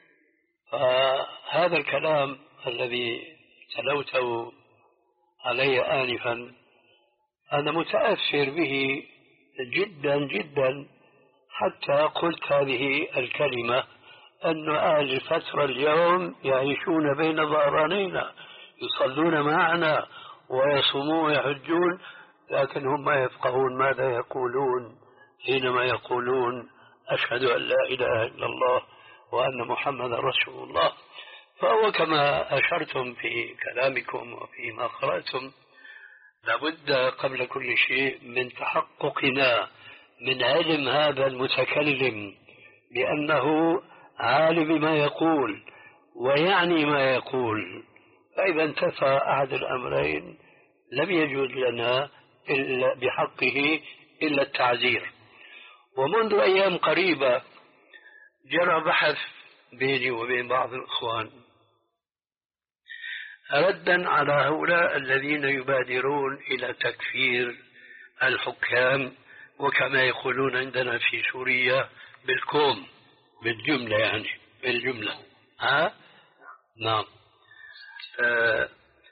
هذا الكلام الذي تلوته علي آنفا أنا متأثر به جدا جدا، حتى قلت هذه الكلمة أن أهل الفترة اليوم يعيشون بين ظهرانينا، يصلون معنا ويصومون ويحجون، لكن هم ما يفقهون ماذا يقولون حينما يقولون أشهد أن لا إله إلا الله وأن محمد رسول الله. فهو كما أشرتم في كلامكم وفيما قرأتم، لابد قبل كل شيء من تحققنا من علم هذا المتكلم بأنه عالم بما يقول ويعني ما يقول. فإذا انتفى أحد الأمرين لم يجوز لنا إلا بحقه إلا التعزير. ومنذ أيام قريبة جرى بحث بيني وبين بعض الإخوان ردا على هؤلاء الذين يبادرون إلى تكفير الحكام، وكما يقولون عندنا في سوريا بالكوم، بالجملة، يعني بالجملة. ها؟ نعم. آه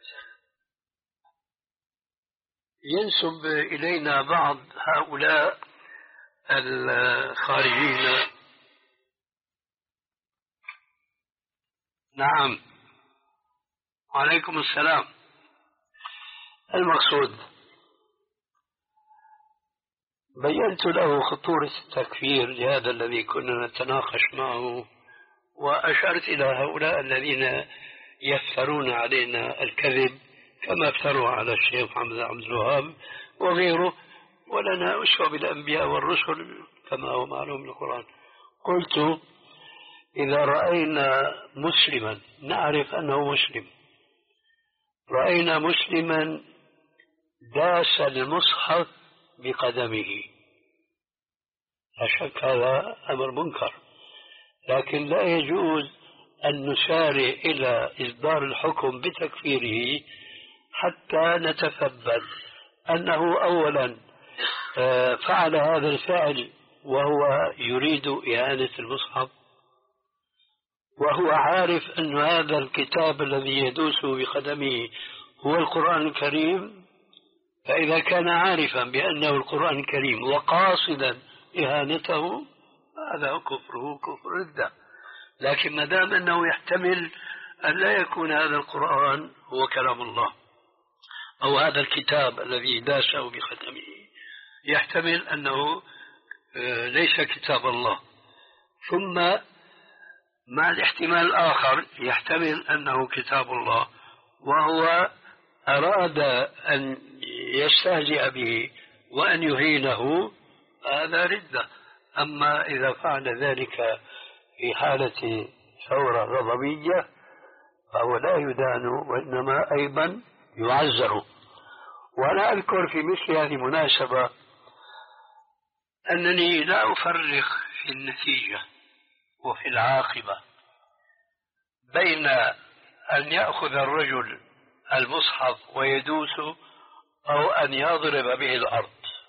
ينسب إلينا بعض هؤلاء الخارجين. نعم، وعليكم السلام. المقصود بينت له خطورة التكفير لهذا الذي كنا نتناقش معه، وأشرت إلى هؤلاء الذين يفترون علينا الكذب كما افتروا على الشيخ محمد عبد الوهاب وغيره، ولنا أسوة بالأنبياء والرسل كما هو معلوم من القرآن. قلت إذا رأينا مسلما نعرف أنه مسلم، رأينا مسلما داس المصحف بقدمه لا شك هذا أمر منكر، لكن لا يجوز أن نسارع إلى إصدار الحكم بتكفيره حتى نتثبت أنه أولا فعل هذا الفعل وهو يريد إهانة المصحف، وهو عارف أن هذا الكتاب الذي يدوس بقدمه هو القرآن الكريم. فإذا كان عارفا بأنه القرآن الكريم وقاصدا إهانته هذا كفره كفر ردة. لكن ما دام أنه يحتمل أن لا يكون هذا القرآن هو كلام الله أو هذا الكتاب الذي داسه بقدمه يحتمل أنه ليس كتاب الله، ثم مع الاحتمال الآخر يحتمل أنه كتاب الله وهو أراد أن يستهزئ به وأن يهينه، هذا ردة. أما إذا فعل ذلك في حالة ثورة غضبية فهو لا يدان وإنما أيضا يعزر. وأنا أذكر في مثل هذه المناسبة أنني لا أفرق في النتيجة وفي العاقبة بين أن يأخذ الرجل المصحف ويدوسه أو أن يضرب به الأرض.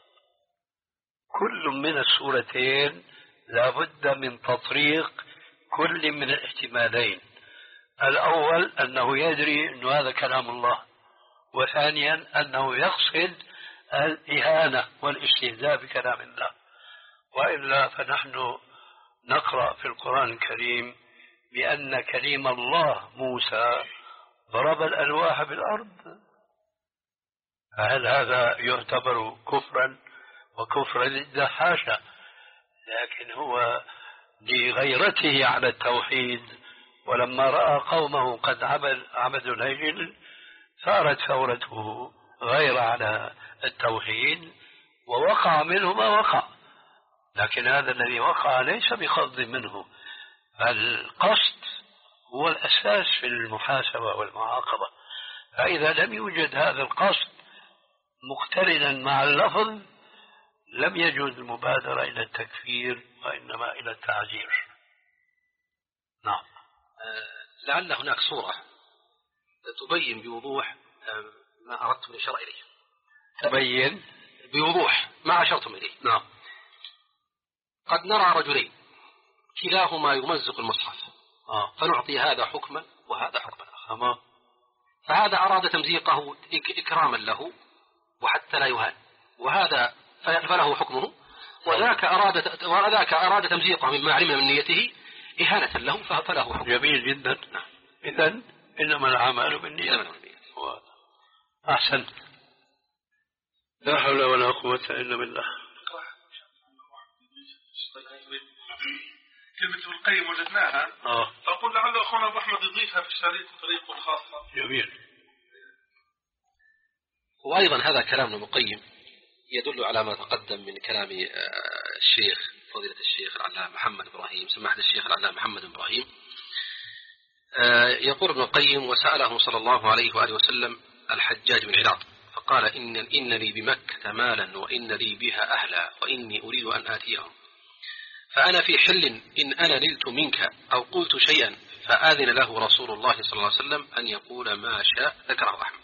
كل من الصورتين لا بد من تطريق كل من الاحتمالين. الأول أنه يدري أن هذا كلام الله، وثانيا أنه يقصد الإهانة والاستهزاء بكلام الله. وإلا فنحن نقرأ في القرآن الكريم بأن كليم الله موسى ضرب الألواح بالأرض، فهل هذا يعتبر كفرا وكفر ردة؟ حاشا. لكن هو لغيرته على التوحيد، ولما رأى قومه قد عبد عبدوا العجل صارت ثورته غير على التوحيد ووقع منه ما وقع. لكن هذا الذي وقع ليس بقصد منه، القصد هو الأساس في المحاسبة والمعاقبة. فإذا لم يوجد هذا القصد مقترنا مع اللفظ لم يجوز المبادرة إلى التكفير وإنما إلى التعزير. نعم. أه لعل هناك صورة تبين بوضوح ما أردتم الإشارة إليه. تبين بوضوح ما أشرتم إليه. نعم. قد نرى رجلين كلاهما يمزق المصحف، آه. فنعطي هذا حكما وهذا حكما آخر. آه. فهذا أراد تمزيقه إكراما له وحتى لا يهان، وهذا فله حكمه، وذاك أراد وذاك أراد تمزيقه مما علم من نيته إهانة له فله حكمه. جميل جدا. إذن إنما الأعمال بالنيات. أحسن. لا حول ولا قوة إلا بالله. كلمة ابن القيم وجدناها، آه. فأقول لعل أخونا أبو أحمد يضيفها في الشريط طريقه الخاصة. جميل. وأيضا هذا كلام ابن القيم يدل على ما تقدم من كلام الشيخ فضيلة الشيخ العلامة محمد إبراهيم سماحة الشيخ العلامة محمد إبراهيم. يقول ابن القيم: وسأله صلى الله عليه وآله وسلم الحجاج بن علاط فقال: إن, إن لي بمكة مالا وإن لي بها أهلا وإني أريد أن آتيهم، فأنا في حل إن أنا نلت منك أو قلت شيئا فآذن له رسول الله صلى الله عليه وسلم أن يقول ما شاء. ذكره أحمد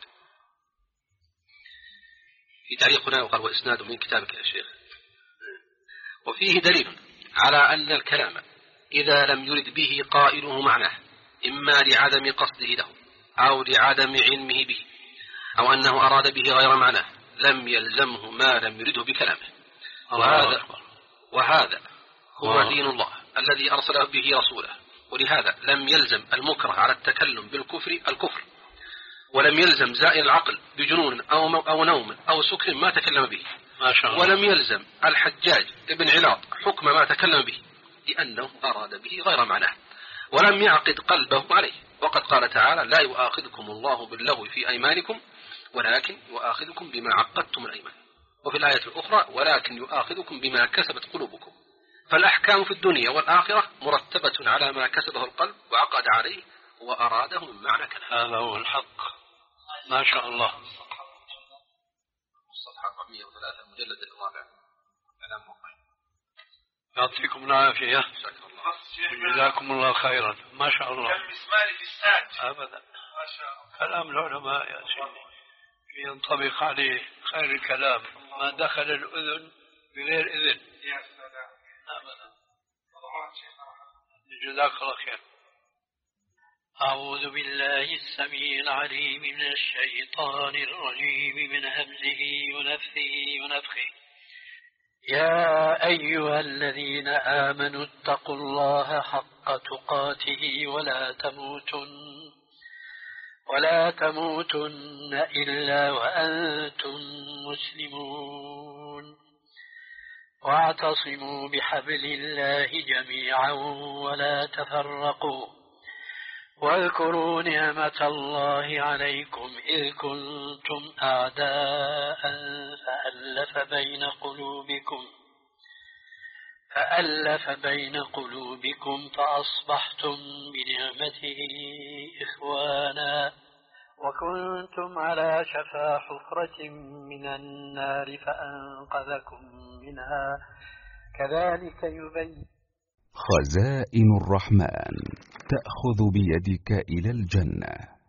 في تعليق هنا وقال: وإسناد من كتابك يا شيخ. وفيه دليل على أن الكلام إذا لم يرد به قائله معناه إما لعدم قصده له أو لعدم علمه به أو أنه أراد به غير معناه لم يلزمه ما لم يرده بكلامه. وهذا, وهذا هو دين الله الذي أرسل به رسوله، ولهذا لم يلزم المكره على التكلم بالكفر الكفر، ولم يلزم زائل العقل بجنون أو, أو نوم أو سكر ما تكلم به، ما شاء الله. ولم يلزم الحجاج ابن علاط حكم ما تكلم به لأنه أراد به غير معناه ولم يعقد قلبه عليه. وقد قال تعالى: لا يؤاخذكم الله باللغو في أيمانكم ولكن يؤاخذكم بما عقدتم الأيمان. وفي الآية الأخرى: ولكن يؤاخذكم بما كسبت قلوبكم. فالأحكام في الدنيا والآخرة مرتبة على ما كسبه القلب وعقد عليه وأراده من معنى كلام. هذا هو الحق. ما شاء الله. الصفحة أربعمائة وثلاثة المجلد الرابع كلام مقيم. يعطيكم العافية. جزاكم الله خيرا. ما شاء الله. كالمسمار في الساج. أبدا. ما شاء الله. كلام العلماء يا سيدي ينطبق عليه خير الكلام، ما دخل الأذن بغير إذن. يا سلام. أبدا. جزاك الله خير. أعوذ بالله السميع العليم من الشيطان الرجيم من همزه ونفثه ونفخه. يا أيها الذين آمنوا اتقوا الله حق تقاته ولا تموتن ولا تموتن إلا وأنتم مسلمون، واعتصموا بحبل الله جميعا ولا تفرقوا، واذكروا نعمة الله عليكم إذ كنتم أعداء فألف بين قلوبكم فألف بين قلوبكم فأصبحتم بنعمته إخوانا، وكنتم على شفا حفرة من النار فأنقذكم منها، كذلك يبين. خزائن الرحمن تأخذ بيدك إلى الجنة.